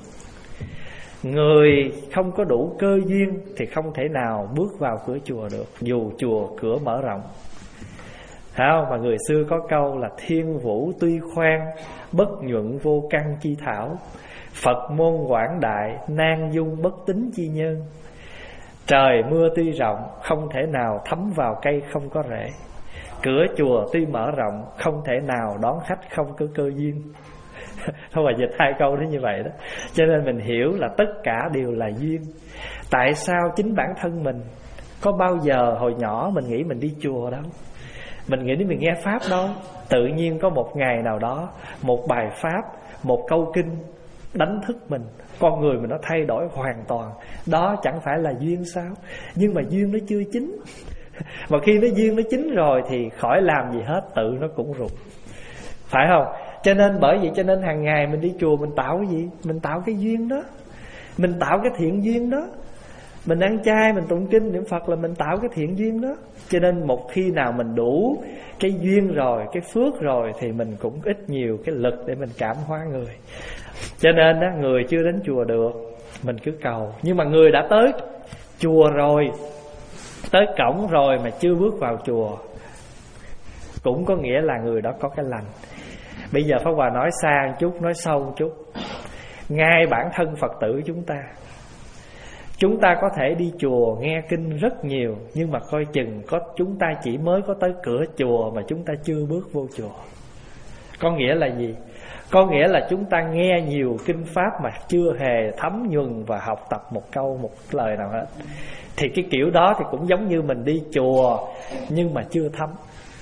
Người không có đủ cơ duyên thì không thể nào bước vào cửa chùa được, dù chùa cửa mở rộng. Thấy không? Mà người xưa có câu là thiên vũ tuy khoan, bất nhuận vô căn chi thảo. Phật môn quảng đại, nan dung bất tính chi nhân. Trời mưa tuy rộng, không thể nào thấm vào cây không có rễ. Cửa chùa tuy mở rộng, không thể nào đón khách không có cơ duyên. Thôi mà dịch hai câu đó như vậy đó. Cho nên mình hiểu là tất cả đều là duyên. Tại sao chính bản thân mình, có bao giờ hồi nhỏ mình nghĩ mình đi chùa đâu, mình nghĩ đến mình nghe Pháp đâu. Tự nhiên có một ngày nào đó, một bài Pháp, một câu kinh đánh thức mình, con người mình nó thay đổi hoàn toàn. Đó chẳng phải là duyên sao? Nhưng mà duyên nó chưa chín. Mà khi nó duyên nó chín rồi thì khỏi làm gì hết, tự nó cũng rụt. Phải không? Cho nên bởi vậy cho nên hàng ngày mình đi chùa mình tạo cái gì? Mình tạo cái duyên đó, mình tạo cái thiện duyên đó. Mình ăn chay, mình tụng kinh, niệm Phật là mình tạo cái thiện duyên đó. Cho nên một khi nào mình đủ cái duyên rồi, cái phước rồi, thì mình cũng ít nhiều cái lực để mình cảm hóa người. Cho nên á, người chưa đến chùa được, mình cứ cầu. Nhưng mà người đã tới chùa rồi, tới cổng rồi mà chưa bước vào chùa, cũng có nghĩa là người đó có cái lành. Bây giờ Pháp Hòa nói xa một chút, nói sâu một chút. Ngay bản thân Phật tử chúng ta, chúng ta có thể đi chùa nghe kinh rất nhiều, nhưng mà coi chừng có chúng ta chỉ mới có tới cửa chùa mà chúng ta chưa bước vô chùa. Có nghĩa là gì? Có nghĩa là chúng ta nghe nhiều kinh Pháp mà chưa hề thấm nhuần và học tập một câu, một lời nào hết. Thì cái kiểu đó thì cũng giống như mình đi chùa nhưng mà chưa thấm.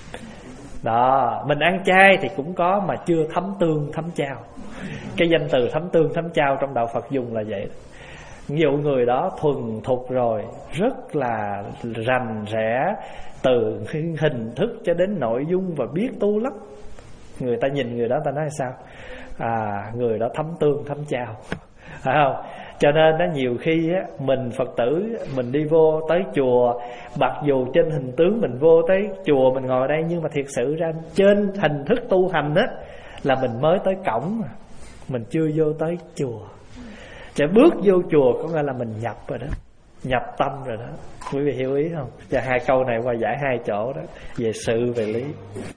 Đó, mình ăn chay thì cũng có mà chưa thấm tương thấm chao. Cái danh từ thấm tương thấm chao trong đạo Phật dùng là vậy. Ví dụ người đó thuần thục rồi, rất là rành rẽ từ hình thức cho đến nội dung và biết tu lắm. Người ta nhìn người đó ta nói sao? À, người đó thấm tương thấm chao. Phải không? Cho nên đó, nhiều khi á, mình Phật tử mình đi vô tới chùa, mặc dù trên hình tướng mình vô tới chùa mình ngồi đây, nhưng mà thiệt sự ra trên hình thức tu hành á là mình mới tới cổng mà, mình chưa vô tới chùa. Để bước vô chùa có nghĩa là mình nhập rồi đó, nhập tâm rồi đó. Quý vị hiểu ý không? Và hai câu này qua giải hai chỗ đó, về sự về lý.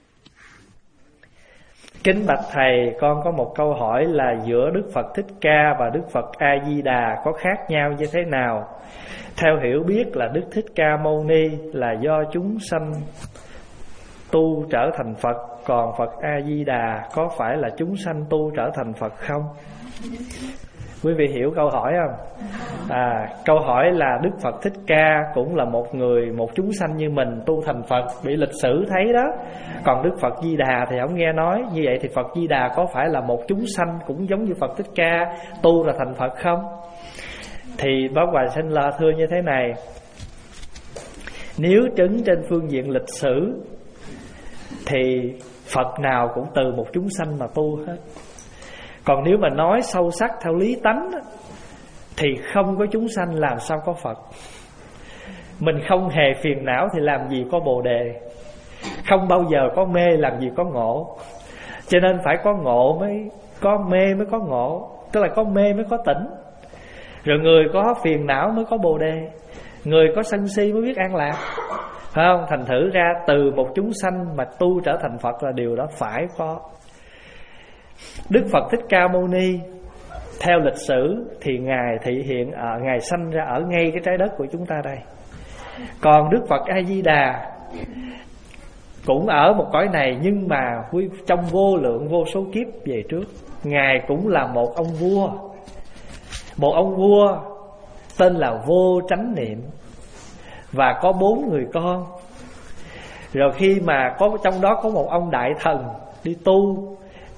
Kính bạch thầy, con có một câu hỏi là giữa Đức Phật Thích Ca và Đức Phật A Di Đà có khác nhau như thế nào? Theo hiểu biết là Đức Thích Ca Mâu Ni là do chúng sanh tu trở thành Phật, còn Phật A Di Đà có phải là chúng sanh tu trở thành Phật không? Quý vị hiểu câu hỏi không? À, câu hỏi là Đức Phật Thích Ca cũng là một người, một chúng sanh như mình tu thành Phật, bị lịch sử thấy đó. Còn Đức Phật Di Đà thì không nghe nói. Như vậy thì Phật Di Đà có phải là một chúng sanh cũng giống như Phật Thích Ca tu là thành Phật không? Thì Pháp Hòa xin là thưa như thế này. Nếu trứng trên phương diện lịch sử thì Phật nào cũng từ một chúng sanh mà tu hết. Còn nếu mà nói sâu sắc theo lý tánh thì không có chúng sanh làm sao có Phật. Mình không hề phiền não thì làm gì có Bồ Đề. Không bao giờ có mê làm gì có ngộ. Cho nên phải có ngộ mới có mê, mới có ngộ. Tức là có mê mới có tỉnh. Rồi người có phiền não mới có Bồ Đề. Người có sân si mới biết an lạc. Phải không? Thành thử ra từ một chúng sanh mà tu trở thành Phật là điều đó phải có. Đức Phật Thích Ca Mâu Ni theo lịch sử thì Ngài thị hiện ở, Ngài sanh ra ở ngay cái trái đất của chúng ta đây. Còn Đức Phật A Di Đà cũng ở một cõi này, nhưng mà trong vô lượng vô số kiếp về trước, Ngài cũng là một ông vua. Một ông vua tên là Vô Chánh Niệm, và có bốn người con. Rồi khi mà có trong đó có một ông đại thần đi tu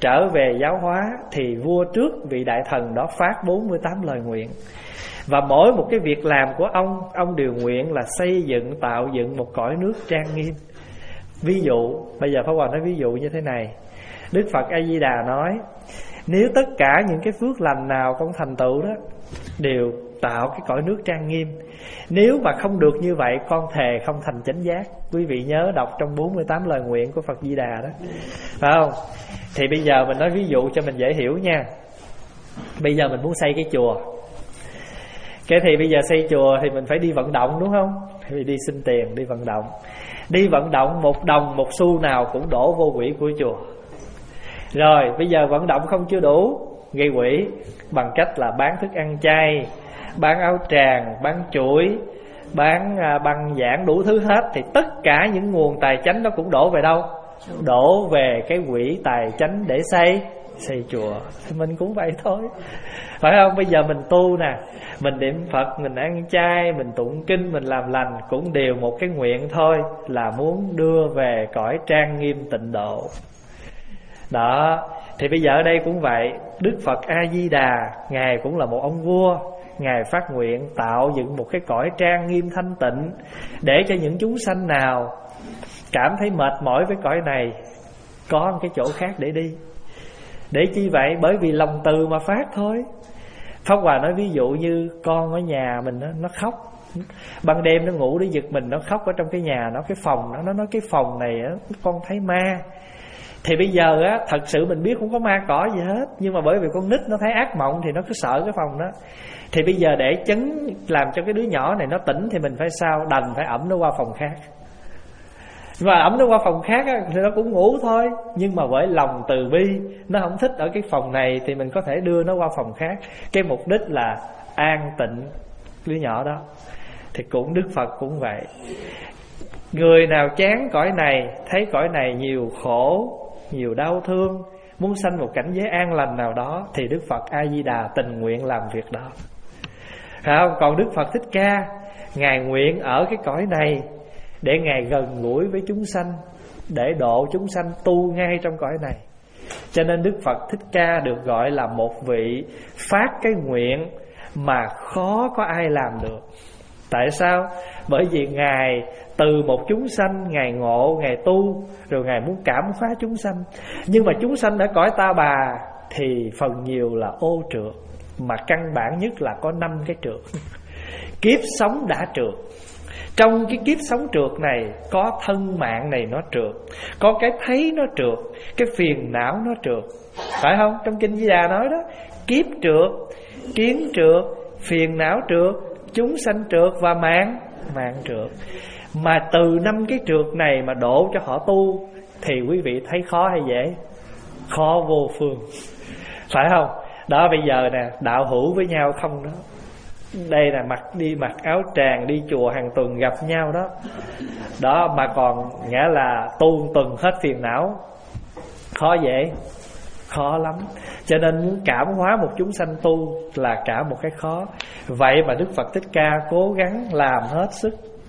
trở về giáo hóa, thì vua trước vị đại thần đó phát bốn mươi tám lời nguyện. Và mỗi một cái việc làm của ông, ông đều nguyện là xây dựng, tạo dựng một cõi nước trang nghiêm. Ví dụ, bây giờ Pháp Hòa nói ví dụ như thế này. Đức Phật A Di Đà nói, nếu tất cả những cái phước lành nào con thành tựu đó đều tạo cái cõi nước trang nghiêm, nếu mà không được như vậy, con thề không thành chánh giác. Quý vị nhớ đọc trong bốn mươi tám lời nguyện của Phật Di Đà đó, phải không? Thì bây giờ mình nói ví dụ cho mình dễ hiểu nha. Bây giờ mình muốn xây cái chùa, cái thì bây giờ xây chùa thì mình phải đi vận động, đúng không? Thì đi xin tiền, đi vận động. Đi vận động một đồng một xu nào cũng đổ vô quỹ của chùa. Rồi bây giờ vận động không chưa đủ, gây quỹ bằng cách là bán thức ăn chay, bán áo tràng, bán chuỗi, bán à, băng giảng, đủ thứ hết. Thì tất cả những nguồn tài chánh đó cũng đổ về đâu? Đổ về cái quỹ tài chánh để xây xây chùa. Thì mình cũng vậy thôi, phải không? Bây giờ mình tu nè, mình niệm Phật, mình ăn chay, mình tụng kinh, mình làm lành, cũng đều một cái nguyện thôi, là muốn đưa về cõi trang nghiêm tịnh độ. Đó, thì bây giờ ở đây cũng vậy. Đức Phật A-di-đà, Ngài cũng là một ông vua. Ngài phát nguyện tạo dựng một cái cõi trang nghiêm thanh tịnh, để cho những chúng sanh nào cảm thấy mệt mỏi với cõi này có một cái chỗ khác để đi. Để chi vậy? Bởi vì lòng từ mà phát thôi. Pháp Hòa nói ví dụ như con ở nhà mình đó, nó khóc, ban đêm nó ngủ để giật mình, nó khóc ở trong cái nhà nó, cái phòng nó, nó nói cái phòng này á, con thấy ma. Thì bây giờ á, thật sự mình biết không có ma cỏ gì hết, nhưng mà bởi vì con nít nó thấy ác mộng thì nó cứ sợ cái phòng đó. Thì bây giờ để chấn làm cho cái đứa nhỏ này nó tỉnh thì mình phải sao? Đành phải ẵm nó qua phòng khác. Và ẵm nó qua phòng khác á, thì nó cũng ngủ thôi. Nhưng mà với lòng từ bi, nó không thích ở cái phòng này thì mình có thể đưa nó qua phòng khác. Cái mục đích là an tịnh đứa nhỏ đó. Thì cũng Đức Phật cũng vậy. Người nào chán cõi này, thấy cõi này nhiều khổ, nhiều đau thương, muốn sanh một cảnh giới an lành nào đó, thì Đức Phật A-di-đà tình nguyện làm việc đó, phải không? Còn Đức Phật Thích Ca, Ngài nguyện ở cái cõi này để Ngài gần gũi với chúng sanh, để độ chúng sanh tu ngay trong cõi này. Cho nên Đức Phật Thích Ca được gọi là một vị phát cái nguyện mà khó có ai làm được. Tại sao? Bởi vì Ngài từ một chúng sanh, Ngài ngộ, Ngài tu, rồi Ngài muốn cảm hóa chúng sanh. Nhưng mà chúng sanh ở cõi ta bà thì phần nhiều là ô trượt, mà căn bản nhất là có năm cái trượt. Kiếp sống đã trượt. Trong cái kiếp sống trượt này, có thân mạng này nó trượt, có cái thấy nó trượt, cái phiền não nó trượt, phải không? Trong Kinh Di Đà nói đó, kiếp trượt, kiến trượt, phiền não trượt, chúng sanh trượt và mạng mạng trượt. Mà từ năm cái trượt này mà đổ cho họ tu thì quý vị thấy khó hay dễ? Khó vô phương, phải không? Đó, bây giờ nè, đạo hữu với nhau không đó. Đây là mặc đi mặc áo tràng, đi chùa hàng tuần gặp nhau đó. Đó, mà còn nghĩa là tu tuần hết phiền não, khó dễ? Khó lắm. Cho nên muốn cảm hóa một chúng sanh tu là cả một cái khó. Vậy mà Đức Phật Thích Ca cố gắng làm hết sức,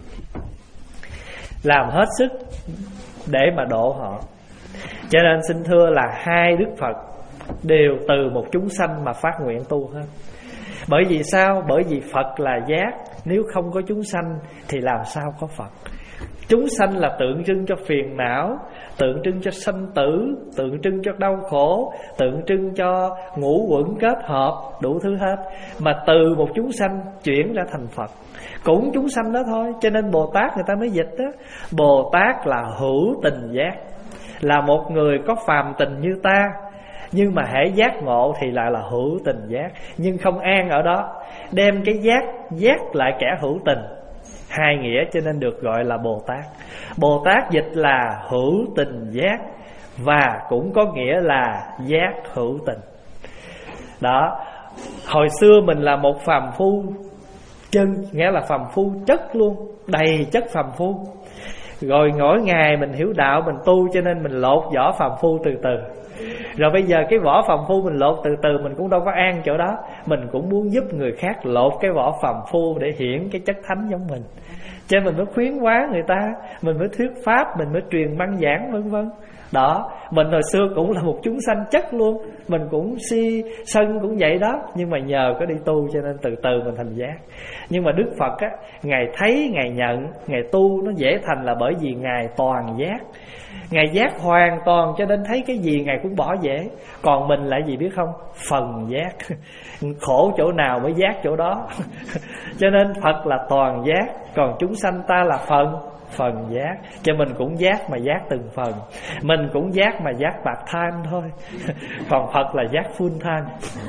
làm hết sức để mà độ họ. Cho nên xin thưa là hai Đức Phật đều từ một chúng sanh mà phát nguyện tu hết. Bởi vì sao? Bởi vì Phật là giác, nếu không có chúng sanh thì làm sao có Phật? Chúng sanh là tượng trưng cho phiền não, tượng trưng cho sanh tử, tượng trưng cho đau khổ, tượng trưng cho ngũ uẩn kết hợp, đủ thứ hết. Mà từ một chúng sanh chuyển ra thành Phật, cũng chúng sanh đó thôi. Cho nên Bồ Tát người ta mới dịch đó, Bồ Tát là hữu tình giác, là một người có phàm tình như ta, nhưng mà hễ giác ngộ thì lại là hữu tình giác. Nhưng không an ở đó, đem cái giác giác lại kẻ hữu tình, hai nghĩa, cho nên được gọi là Bồ Tát. Bồ Tát dịch là hữu tình giác, và cũng có nghĩa là giác hữu tình. Đó, hồi xưa mình là một phàm phu chân, nghĩa là phàm phu chất luôn, đầy chất phàm phu. Rồi mỗi ngày mình hiểu đạo, mình tu, cho nên mình lột vỏ phàm phu từ từ. Rồi bây giờ cái vỏ phàm phu mình lột từ từ, mình cũng đâu có an chỗ đó, mình cũng muốn giúp người khác lột cái vỏ phàm phu để hiển cái chất thánh giống mình. Cho nên mình mới khuyến hóa người ta, mình mới thuyết pháp, mình mới truyền băng giảng vân vân. Đó, Mình hồi xưa cũng là một chúng sanh chất luôn, mình cũng si sân cũng vậy đó, nhưng mà nhờ có đi tu cho nên từ từ mình thành giác. Nhưng mà Đức Phật á, Ngài thấy, Ngài nhận, Ngài tu nó dễ thành là bởi vì Ngài toàn giác. Ngài giác hoàn toàn cho nên thấy cái gì Ngài cũng bỏ dễ. Còn mình là gì biết không? Phần giác. Khổ chỗ nào mới giác chỗ đó. Cho nên Phật là toàn giác, còn chúng sanh ta là phần phần giác. Cho mình cũng giác mà giác từng phần. Mình cũng giác mà giác bạc than thôi. Còn Phật là giác full than.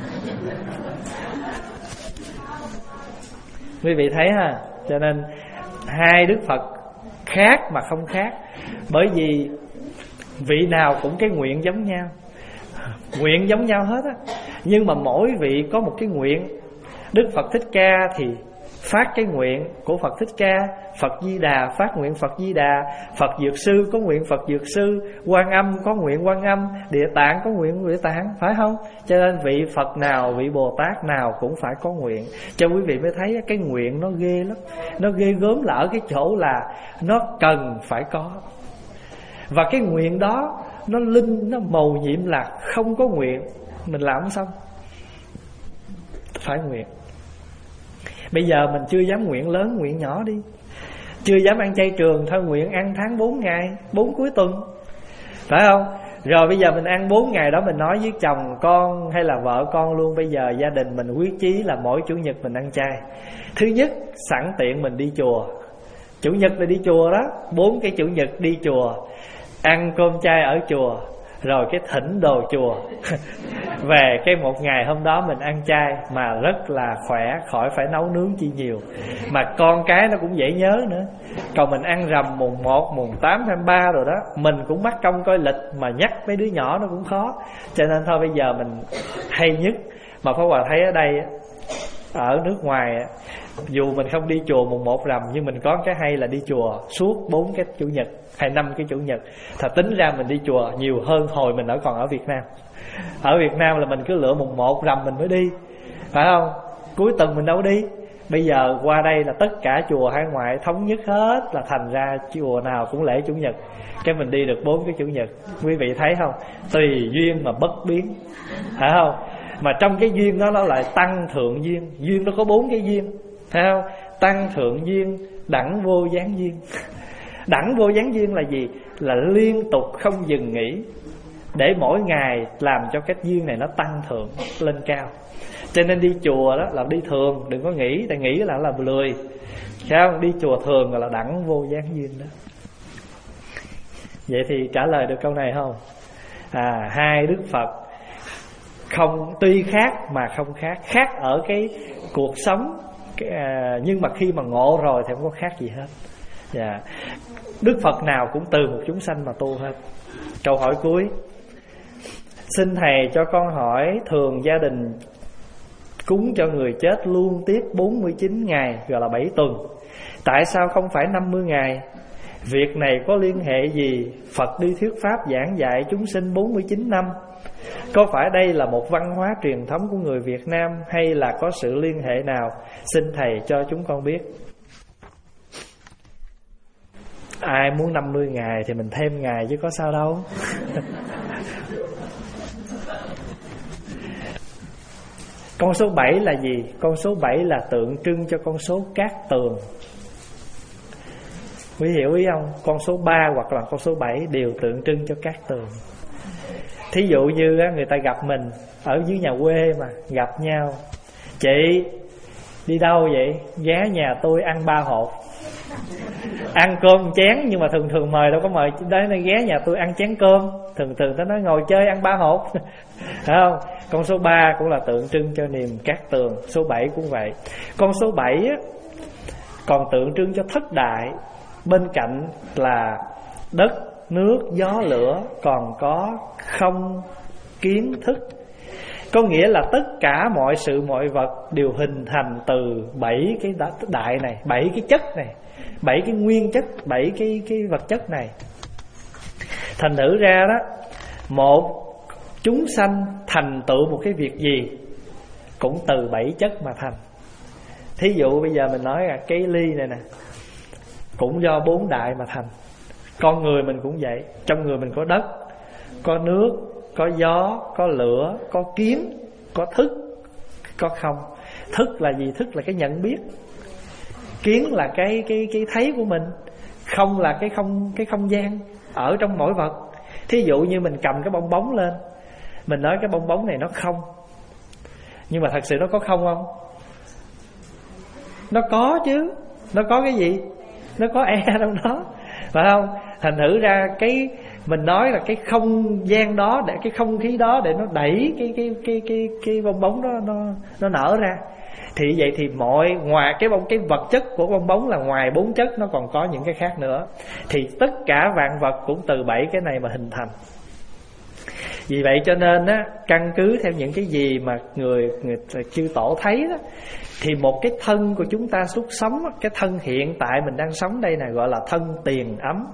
Quý vị thấy ha. Cho nên hai Đức Phật khác mà không khác. Bởi vì vị nào cũng cái nguyện giống nhau, nguyện giống nhau hết á. Nhưng mà mỗi vị có một cái nguyện. Đức Phật Thích Ca thì phát cái nguyện của Phật Thích Ca, Phật Di Đà phát nguyện Phật Di Đà, Phật Dược Sư có nguyện Phật Dược Sư, Quan Âm có nguyện Quan Âm, Địa Tạng có nguyện Địa Tạng, phải không? Cho nên vị Phật nào, vị Bồ Tát nào cũng phải có nguyện. Cho quý vị mới thấy cái nguyện nó ghê lắm. Nó ghê gớm là ở cái chỗ là nó cần phải có. Và cái nguyện đó nó linh, nó mầu nhiệm là không có nguyện mình làm không xong, phải nguyện. Bây giờ mình chưa dám nguyện lớn, nguyện nhỏ đi. Chưa dám ăn chay trường, thôi nguyện ăn tháng bốn ngày, bốn cuối tuần, phải không? Rồi bây giờ mình ăn bốn ngày đó, mình nói với chồng con hay là vợ con luôn, bây giờ gia đình mình quyết chí là mỗi chủ nhật mình ăn chay. Thứ nhất, sẵn tiện mình đi chùa. Chủ nhật là đi chùa đó, bốn cái chủ nhật đi chùa, ăn cơm chay ở chùa, rồi cái thỉnh đồ chùa. Về cái một ngày hôm đó mình ăn chay mà rất là khỏe, khỏi phải nấu nướng chi nhiều. Mà con cái nó cũng dễ nhớ nữa. Còn mình ăn rằm mùng một, mùng tám, hai mươi ba rồi đó, mình cũng bắt công coi lịch, mà nhắc mấy đứa nhỏ nó cũng khó. Cho nên thôi bây giờ mình hay nhất. Mà Pháp Hòa thấy ở đây, ở nước ngoài, dù mình không đi chùa mùng một rằm, nhưng mình có cái hay là đi chùa suốt bốn cái chủ nhật hay năm cái chủ nhật. Thật tính ra mình đi chùa nhiều hơn hồi mình ở còn ở Việt Nam. Ở Việt Nam là mình cứ lựa mùng một rằm mình mới đi, phải không? Cuối tuần mình đâu đi. Bây giờ qua đây là tất cả chùa hải ngoại thống nhất hết, là thành ra chùa nào cũng lễ chủ nhật. Cái mình đi được bốn cái chủ nhật. Quý vị thấy không? Tùy duyên mà bất biến, phải không? Mà trong cái duyên đó nó lại tăng thượng duyên. Duyên nó có bốn cái duyên, thấy không? Tăng thượng duyên, đẳng vô gián duyên. Đẳng vô gián duyên là gì? Là liên tục không dừng nghỉ, để mỗi ngày làm cho cái duyên này nó tăng thượng lên cao. Cho nên đi chùa đó là đi thường, đừng có nghĩ, tại nghĩ là là lười. Sao? Đi chùa thường là đẳng vô gián duyên đó. Vậy thì trả lời được câu này không? À, hai Đức Phật không, tuy khác mà không khác. Khác ở cái cuộc sống, cái, à, nhưng mà khi mà ngộ rồi thì không có khác gì hết. Yeah. Đức Phật nào cũng từ một chúng sanh mà tu hết. Câu hỏi cuối: xin Thầy cho con hỏi, thường gia đình cúng cho người chết luôn tiếp bốn mươi chín ngày, gọi là bảy tuần, tại sao không phải năm mươi ngày? Việc này có liên hệ gì Phật đi thuyết pháp giảng dạy chúng sinh bốn mươi chín năm? Có phải đây là một văn hóa truyền thống của người Việt Nam, hay là có sự liên hệ nào? Xin Thầy cho chúng con biết. Ai muốn năm mươi ngày thì mình thêm ngày chứ có sao đâu. Con số bảy là gì? Con số bảy là tượng trưng cho con số cát tường. Quý hiểu ý không? Con số ba hoặc là con số bảy đều tượng trưng cho cát tường. Thí dụ như người ta gặp mình ở dưới nhà quê mà gặp nhau: chị đi đâu vậy? Ghé nhà tôi ăn ba hột. Ăn cơm chén, nhưng mà thường thường mời đâu có mời đến đây ghé nhà tôi ăn chén cơm. Thường thường ta nói ngồi chơi ăn ba hột. Phải không? Con số ba cũng là tượng trưng cho niềm cát tường. Số bảy cũng vậy. Con số bảy á, còn tượng trưng cho thất đại. Bên cạnh là đất, nước, gió, lửa, còn có không, kiến, thức. Có nghĩa là tất cả mọi sự mọi vật đều hình thành từ bảy cái đại này, bảy cái chất này, bảy cái nguyên chất, bảy cái, cái vật chất này. Thành thử ra đó, một chúng sanh thành tựu một cái việc gì cũng từ bảy chất mà thành. Thí dụ bây giờ mình nói là cái ly này nè, cũng do bốn đại mà thành. Con người mình cũng vậy. Trong người mình có đất, có nước, có gió, có lửa, có kiến, có thức, có không. Thức là gì? Thức là cái nhận biết. Kiến là cái cái cái thấy của mình. Không là cái không cái không gian ở trong mỗi vật. Thí dụ như mình cầm cái bong bóng lên, mình nói cái bong bóng này nó không, nhưng mà thật sự nó có không không? Nó có chứ. Nó có cái gì? Nó có e trong đó, phải không? Thành thử ra cái mình nói là cái không gian đó, để cái không khí đó để nó đẩy cái cái cái cái cái bong bóng đó nó nó nở ra. Thì vậy thì mọi ngoài cái bông cái vật chất của bong bóng là ngoài bốn chất nó còn có những cái khác nữa. Thì tất cả vạn vật cũng từ bảy cái này mà hình thành. Vì vậy cho nên á, căn cứ theo những cái gì mà người, người chư tổ thấy đó, thì một cái thân của chúng ta xuất sống, cái thân hiện tại mình đang sống đây này gọi là thân tiền ấm.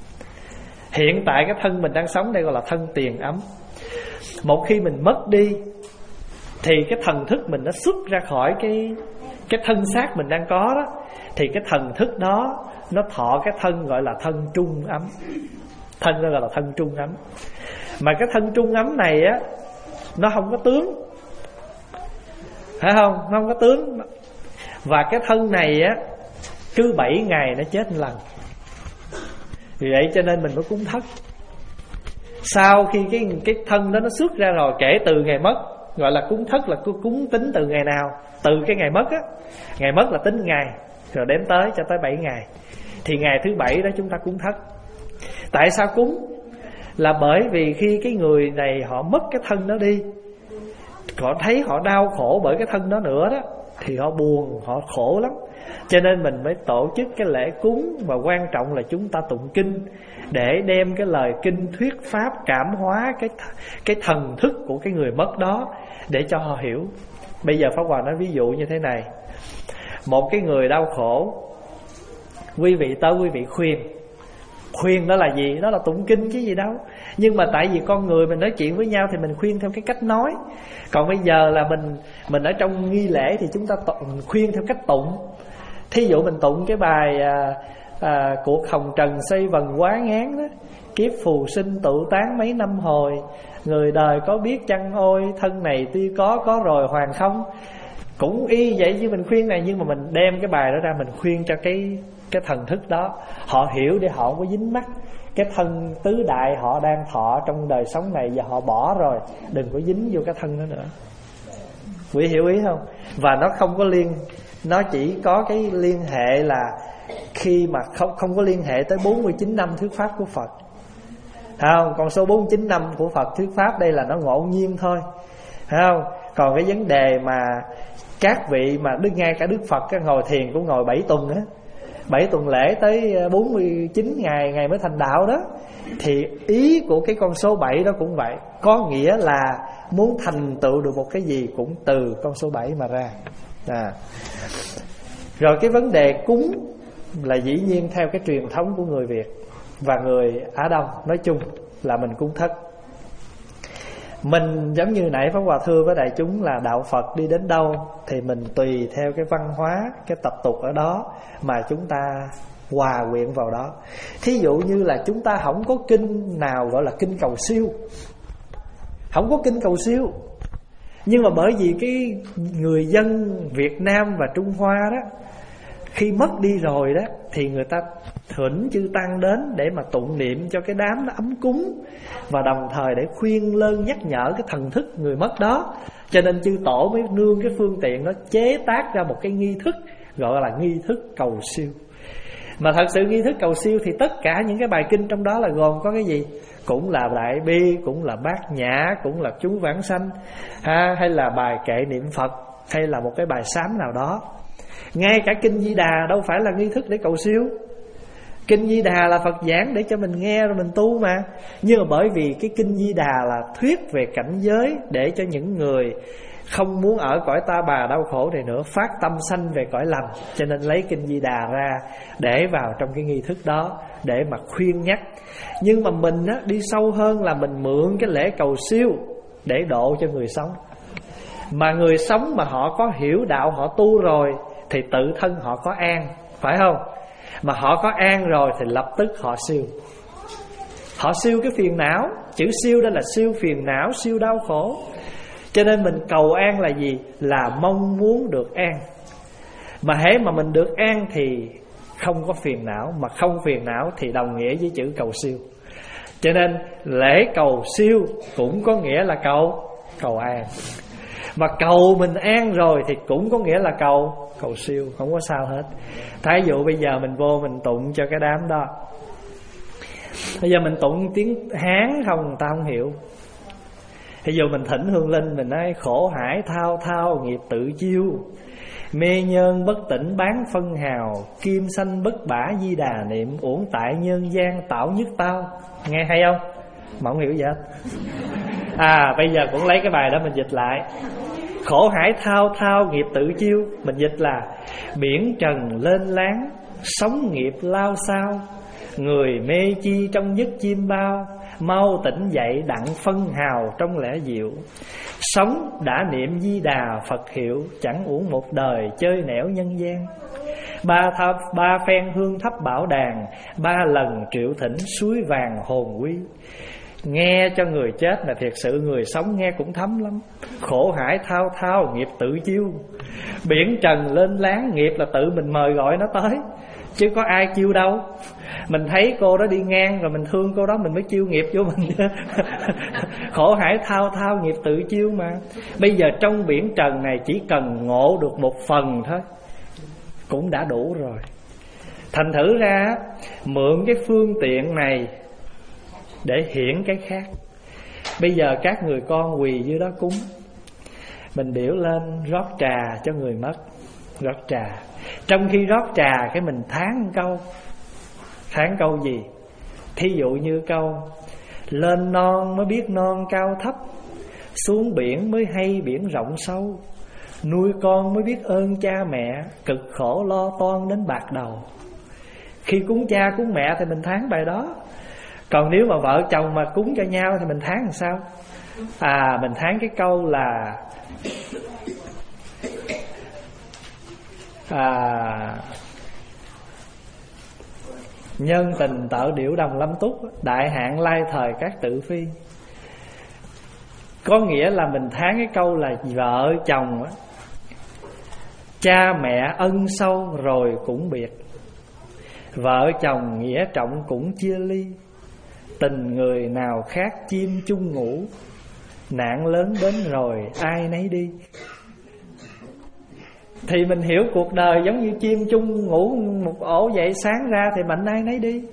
Hiện tại cái thân mình đang sống đây gọi là thân tiền ấm. Một khi mình mất đi thì cái thần thức mình nó xuất ra khỏi cái cái thân xác mình đang có đó, thì cái thần thức đó nó thọ cái thân gọi là thân trung ấm. Thân đó gọi là thân trung ấm. Mà cái thân trung ấm này á, nó không có tướng, phải không? Nó không có tướng. Và cái thân này á, cứ bảy ngày nó chết một lần. Vì vậy cho nên mình mới cúng thất. Sau khi cái cái thân đó nó xuất ra rồi, kể từ ngày mất, gọi là cúng thất là cúng tính từ ngày nào? Từ cái ngày mất á. Ngày mất là tính ngày, rồi đếm tới cho tới bảy ngày. Thì ngày thứ bảy đó chúng ta cúng thất. Tại sao cúng? Là bởi vì khi cái người này họ mất cái thân đó đi, họ thấy họ đau khổ bởi cái thân đó nữa đó, thì họ buồn, họ khổ lắm. Cho nên mình mới tổ chức cái lễ cúng. Và quan trọng là chúng ta tụng kinh, để đem cái lời kinh thuyết pháp cảm hóa cái, cái thần thức của cái người mất đó, để cho họ hiểu. Bây giờ Pháp Hòa nói ví dụ như thế này. Một cái người đau khổ, quý vị tới quý vị khuyên. Khuyên đó là gì? Đó là tụng kinh chứ gì đâu. Nhưng mà tại vì con người mình nói chuyện với nhau thì mình khuyên theo cái cách nói. Còn bây giờ là mình mình ở trong nghi lễ thì chúng ta tụng, khuyên theo cách tụng. Thí dụ mình tụng cái bài à, à, cuộc hồng trần xây vần quá ngán đó. Kiếp phù sinh tự tán mấy năm hồi, người đời có biết chăng ôi, thân này tuy có có rồi hoàn không. Cũng y vậy như mình khuyên này, nhưng mà mình đem cái bài đó ra mình khuyên cho cái cái thần thức đó, họ hiểu để họ không có dính mắc cái thân tứ đại họ đang thọ trong đời sống này, và họ bỏ rồi, đừng có dính vô cái thân đó nữa. Quý hiểu ý không? Và nó không có liên, nó chỉ có cái liên hệ là khi mà không không có liên hệ tới bốn mươi chín năm thuyết pháp của Phật. Thấy không? Còn số bốn mươi chín năm của Phật thuyết pháp đây là nó ngẫu nhiên thôi. Thấy không? Còn cái vấn đề mà các vị mà đứng ngay cả Đức Phật cái ngồi thiền cũng ngồi bảy tuần á, bảy tuần lễ tới bốn mươi chín ngày, ngày mới thành đạo đó. Thì ý của cái con số bảy đó cũng vậy. Có nghĩa là muốn thành tựu được một cái gì cũng từ con số bảy mà ra à. Rồi cái vấn đề cúng là dĩ nhiên theo cái truyền thống của người Việt và người Á Đông nói chung là mình cúng thất. Mình giống như nãy Pháp Hòa thưa với đại chúng là đạo Phật đi đến đâu thì mình tùy theo cái văn hóa, cái tập tục ở đó mà chúng ta hòa quyện vào đó. Thí dụ như là chúng ta không có kinh nào gọi là kinh cầu siêu, không có kinh cầu siêu. Nhưng mà bởi vì cái người dân Việt Nam và Trung Hoa đó, khi mất đi rồi đó, thì người ta thỉnh chư tăng đến để mà tụng niệm cho cái đám nó ấm cúng, và đồng thời để khuyên lơn nhắc nhở cái thần thức người mất đó. Cho nên chư tổ mới nương cái phương tiện đó chế tác ra một cái nghi thức gọi là nghi thức cầu siêu. Mà thật sự nghi thức cầu siêu thì tất cả những cái bài kinh trong đó là gồm có cái gì? Cũng là Đại Bi, cũng là Bát Nhã, cũng là Chú Vãng Sanh ha, hay là bài kệ niệm Phật, hay là một cái bài sám nào đó. Ngay cả Kinh Di Đà đâu phải là nghi thức để cầu siêu. Kinh Di Đà là Phật giảng để cho mình nghe rồi mình tu mà. Nhưng mà bởi vì cái Kinh Di Đà là thuyết về cảnh giới, để cho những người không muốn ở cõi ta bà đau khổ này nữa phát tâm sanh về cõi lành, cho nên lấy Kinh Di Đà ra để vào trong cái nghi thức đó để mà khuyên nhắc. Nhưng mà mình á, đi sâu hơn là mình mượn cái lễ cầu siêu để độ cho người sống. Mà người sống mà họ có hiểu đạo, họ tu rồi thì tự thân họ có an, phải không? Mà họ có an rồi thì lập tức họ siêu. Họ siêu cái phiền não. Chữ siêu đó là siêu phiền não, siêu đau khổ. Cho nên mình cầu an là gì? Là mong muốn được an. Mà hễ mà mình được an thì không có phiền não. Mà không phiền não thì đồng nghĩa với chữ cầu siêu. Cho nên lễ cầu siêu cũng có nghĩa là cầu cầu an. Mà cầu mình an rồi thì cũng có nghĩa là cầu cầu siêu, không có sao hết. Thái dụ bây giờ mình vô mình tụng cho cái đám đó. Bây giờ mình tụng tiếng Hán không, người ta không hiểu. Ví dụ mình thỉnh hương linh, mình nói khổ hải thao thao nghiệp tự chiêu, mê nhân bất tỉnh bán phân hào, kim sanh bất bả di đà niệm, uổng tại nhân gian tạo nhất tao. Nghe hay không? Mà không hiểu gì hết. À bây giờ cũng lấy cái bài đó mình dịch lại. Khổ hải thao thao nghiệp tự chiêu, mình dịch là biển trần lên láng, sóng nghiệp lao sao, người mê chi trong giấc chim bao, mau tỉnh dậy đặng phân hào trong lẽ diệu. Sống đã niệm di đà Phật hiệu, chẳng uổng một đời chơi nẻo nhân gian. Ba, thập, ba phen hương thắp bảo đàn, ba lần triệu thỉnh suối vàng hồn quy. Nghe cho người chết là thiệt sự, người sống nghe cũng thấm lắm. Khổ hải thao thao nghiệp tự chiêu, biển trần lên láng, nghiệp là tự mình mời gọi nó tới, chứ có ai chiêu đâu. Mình thấy cô đó đi ngang rồi mình thương cô đó mình mới chiêu nghiệp vô mình. Khổ hải thao thao nghiệp tự chiêu mà. Bây giờ trong biển trần này chỉ cần ngộ được một phần thôi cũng đã đủ rồi. Thành thử ra mượn cái phương tiện này để hiển cái khác. Bây giờ các người con quỳ dưới đó cúng, mình biểu lên rót trà cho người mất, rót trà. Trong khi rót trà cái mình thán câu. Thán câu gì? Thí dụ như câu lên non mới biết non cao thấp, xuống biển mới hay biển rộng sâu, nuôi con mới biết ơn cha mẹ, cực khổ lo toan đến bạc đầu. Khi cúng cha cúng mẹ thì mình thán bài đó. Còn nếu mà vợ chồng mà cúng cho nhau thì mình thán làm sao? À mình thán cái câu là À nhân tình tợ điệu đồng lâm túc, đại hạn lai thời các tự phi. Có nghĩa là mình thán cái câu là vợ chồng á, cha mẹ ân sâu rồi cũng biệt, vợ chồng nghĩa trọng cũng chia ly, tình người nào khác chim chung ngủ, nạn lớn đến rồi ai nấy đi. Thì mình hiểu cuộc đời giống như chim chung ngủ một ổ, dậy sáng ra thì mạnh ai nấy đi.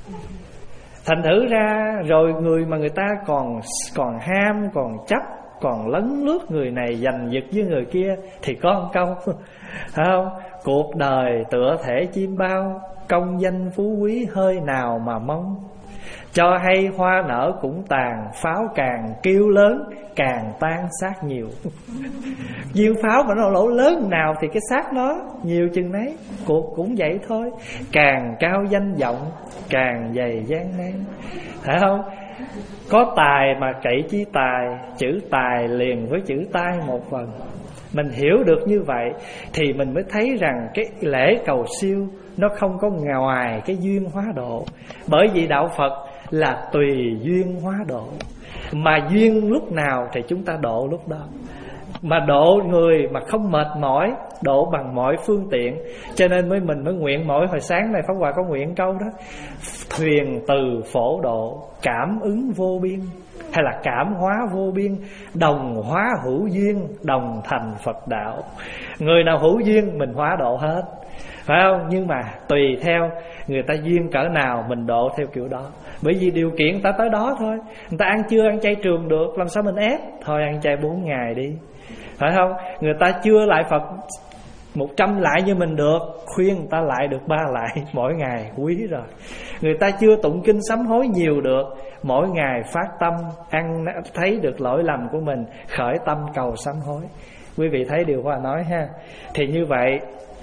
Thành thử ra rồi người mà người ta còn còn ham, còn chấp, còn lấn lướt người này giành giật với người kia thì có một câu phải không? Cuộc đời tựa thể chim bao, công danh phú quý hơi nào mà mong. Cho hay hoa nở cũng tàn, pháo càng kêu lớn càng tan xác nhiều. Viên pháo mà nó lỗ lớn nào thì cái xác nó nhiều chừng nấy. Cuộc cũng vậy thôi, càng cao danh vọng càng dày gian nan, phải không? Có tài mà cậy chi tài, chữ tài liền với chữ tai một phần. Mình hiểu được như vậy thì mình mới thấy rằng cái lễ cầu siêu nó không có ngoài cái duyên hóa độ. Bởi vì đạo Phật là tùy duyên hóa độ, mà duyên lúc nào thì chúng ta độ lúc đó. Mà độ người mà không mệt mỏi, độ bằng mọi phương tiện. Cho nên mới mình mới nguyện mỗi hồi sáng này Pháp Hòa có nguyện câu đó: thuyền từ phổ độ, cảm ứng vô biên, hay là cảm hóa vô biên, đồng hóa hữu duyên, đồng thành Phật đạo. Người nào hữu duyên mình hóa độ hết, phải không? Nhưng mà tùy theo người ta duyên cỡ nào mình độ theo kiểu đó. Bởi vì điều kiện ta tới đó thôi. Người ta ăn trưa ăn chay trường được, làm sao mình ép? Thôi ăn chay bốn ngày đi, phải không? Người ta chưa lại Phật một trăm lại như mình được, khuyên người ta lại được ba lại mỗi ngày, quý rồi. Người ta chưa tụng kinh sám hối nhiều được, mỗi ngày phát tâm ăn thấy được lỗi lầm của mình, khởi tâm cầu sám hối. Quý vị thấy điều Hòa nói ha. Thì như vậy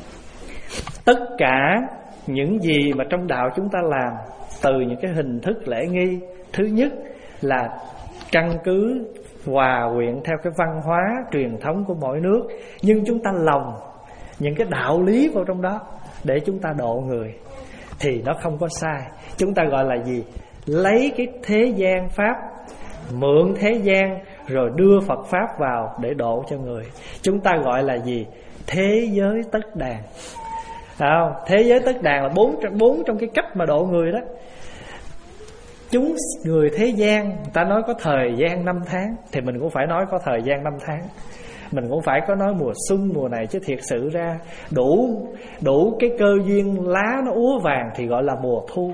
tất cả những gì mà trong đạo chúng ta làm, từ những cái hình thức lễ nghi, thứ nhất là căn cứ hòa quyện theo cái văn hóa truyền thống của mỗi nước, nhưng chúng ta lồng những cái đạo lý vào trong đó để chúng ta độ người thì nó không có sai. Chúng ta gọi là gì? lấy cái thế gian pháp, mượn thế gian rồi đưa Phật pháp vào để độ cho người. Chúng ta gọi là gì? Thế giới tất đàn. À, thế giới tất đàn là bốn, bốn trong cái cách mà độ người đó. Chúng người thế gian, người ta nói có thời gian năm tháng, thì mình cũng phải nói có thời gian năm tháng. Mình cũng phải có nói mùa xuân mùa này, chứ thiệt sự ra đủ đủ cái cơ duyên lá nó úa vàng thì gọi là mùa thu.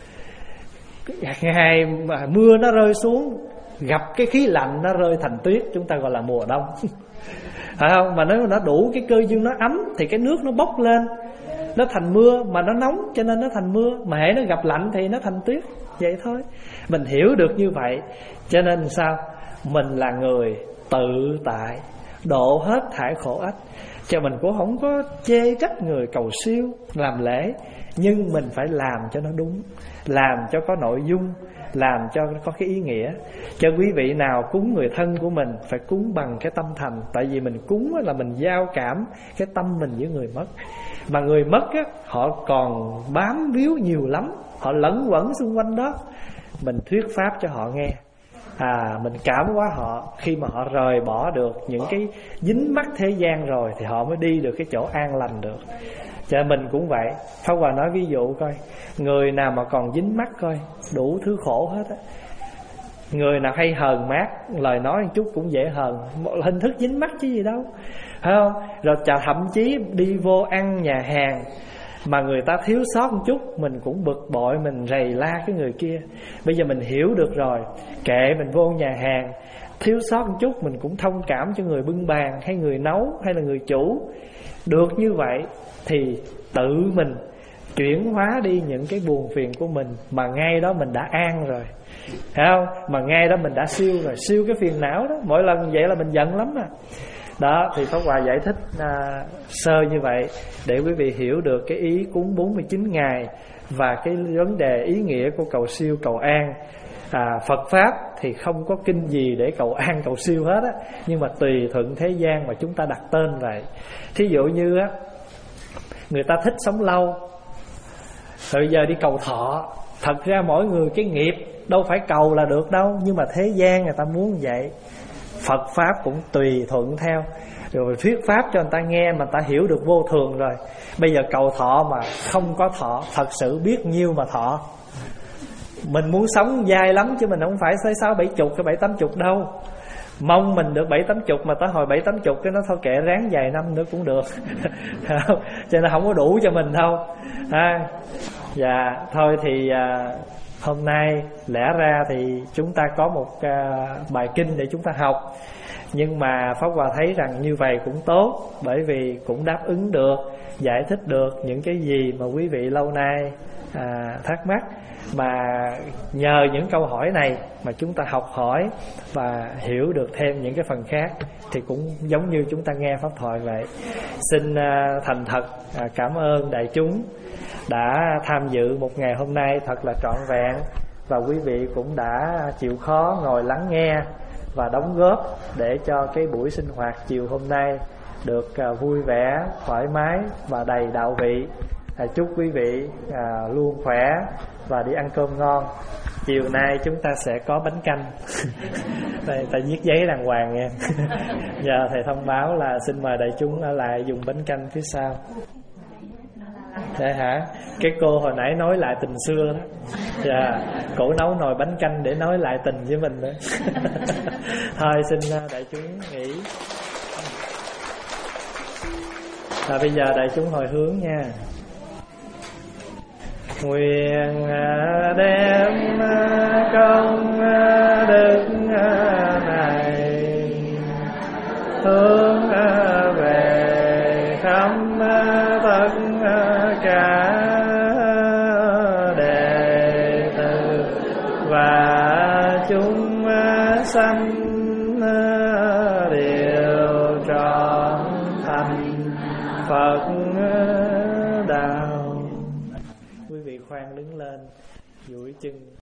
Ngày mà mưa nó rơi xuống, gặp cái khí lạnh nó rơi thành tuyết, chúng ta gọi là mùa đông. Phải không? Mà nếu nó đủ cái cơ duyên nó ấm thì cái nước nó bốc lên, nó thành mưa, mà nó nóng cho nên nó thành mưa, mà hễ nó gặp lạnh thì nó thành tuyết. Vậy thôi. Mình hiểu được như vậy, cho nên sao? Mình là người tự tại, độ hết thải khổ ách. Cho mình cũng không có chê trách người cầu siêu làm lễ, nhưng mình phải làm cho nó đúng, làm cho có nội dung, làm cho có cái ý nghĩa. Cho quý vị nào cúng người thân của mình phải cúng bằng cái tâm thành. Tại vì mình cúng là mình giao cảm cái tâm mình với người mất. Mà người mất á, họ còn bám víu nhiều lắm, họ lẫn quẩn xung quanh đó. Mình thuyết pháp cho họ nghe, à, mình cảm hóa họ. Khi mà họ rời bỏ được những cái dính mắc thế gian rồi thì họ mới đi được cái chỗ an lành được. Cho nên mình cũng vậy. Pháp Hòa nói ví dụ coi, người nào mà còn dính mắc coi, đủ thứ khổ hết á. Người nào hay hờn mát, lời nói một chút cũng dễ hờn, một hình thức dính mắc chứ gì đâu, phải không? Rồi thậm chí đi vô ăn nhà hàng mà người ta thiếu sót một chút, mình cũng bực bội, mình rầy la cái người kia. Bây giờ mình hiểu được rồi, kệ, mình vô nhà hàng thiếu sót một chút, mình cũng thông cảm cho người bưng bàn hay người nấu hay là người chủ. Được như vậy thì tự mình chuyển hóa đi những cái buồn phiền của mình, mà ngay đó mình đã an rồi, thấy không? Mà ngay đó mình đã siêu rồi, siêu cái phiền não đó. Mỗi lần vậy là mình giận lắm à. Đó thì Pháp Hòa giải thích à, sơ như vậy để quý vị hiểu được cái ý cúng bốn mươi chín ngày và cái vấn đề ý nghĩa của cầu siêu cầu an. à, Phật Pháp thì không có kinh gì để cầu an cầu siêu hết á, nhưng mà tùy thuận thế gian mà chúng ta đặt tên vậy. Thí dụ như á, người ta thích sống lâu, rồi giờ đi cầu thọ. Thật ra mỗi người cái nghiệp đâu phải cầu là được đâu, nhưng mà thế gian người ta muốn vậy. Phật Pháp cũng tùy thuận theo, rồi thuyết Pháp cho người ta nghe mà người ta hiểu được vô thường rồi. Bây giờ cầu thọ mà không có thọ, thật sự biết nhiêu mà thọ. Mình muốn sống dai lắm chứ mình không phải tới sáu bảy chục cái bảy tám chục đâu. Mong mình được bảy tám chục mà tới hồi bảy tám chục cái nó thôi kệ, ráng vài năm nữa cũng được. Cho nên không có đủ cho mình đâu. À, dạ thôi thì à, hôm nay lẽ ra thì chúng ta có một à, bài kinh để chúng ta học, nhưng mà Pháp Hòa thấy rằng như vậy cũng tốt, bởi vì cũng đáp ứng được, giải thích được những cái gì mà quý vị lâu nay à, thắc mắc. Mà nhờ những câu hỏi này mà chúng ta học hỏi và hiểu được thêm những cái phần khác, thì cũng giống như chúng ta nghe pháp thoại vậy. Xin uh, thành thật uh, cảm ơn đại chúng đã tham dự một ngày hôm nay thật là trọn vẹn, và quý vị cũng đã chịu khó ngồi lắng nghe và đóng góp để cho cái buổi sinh hoạt chiều hôm nay được uh, vui vẻ, thoải mái và đầy đạo vị. À, chúc quý vị à, luôn khỏe và đi ăn cơm ngon. Chiều nay chúng ta sẽ có bánh canh. Đây, ta viết giấy đàng hoàng nha. Giờ thầy thông báo là xin mời đại chúng ở lại dùng bánh canh phía sau. Thế hả? Cái cô hồi nãy nói lại tình xưa đó. Dạ, cổ nấu nồi bánh canh để nói lại tình với mình đó. Thôi xin đại chúng nghỉ. Và bây giờ đại chúng hồi hướng nha. Nguyện đem công đức này hướng về khắp tất cả đệ tử và chúng sanh đều trọn thành Phật đạo. Quý vị khoan đứng lên, duỗi chân.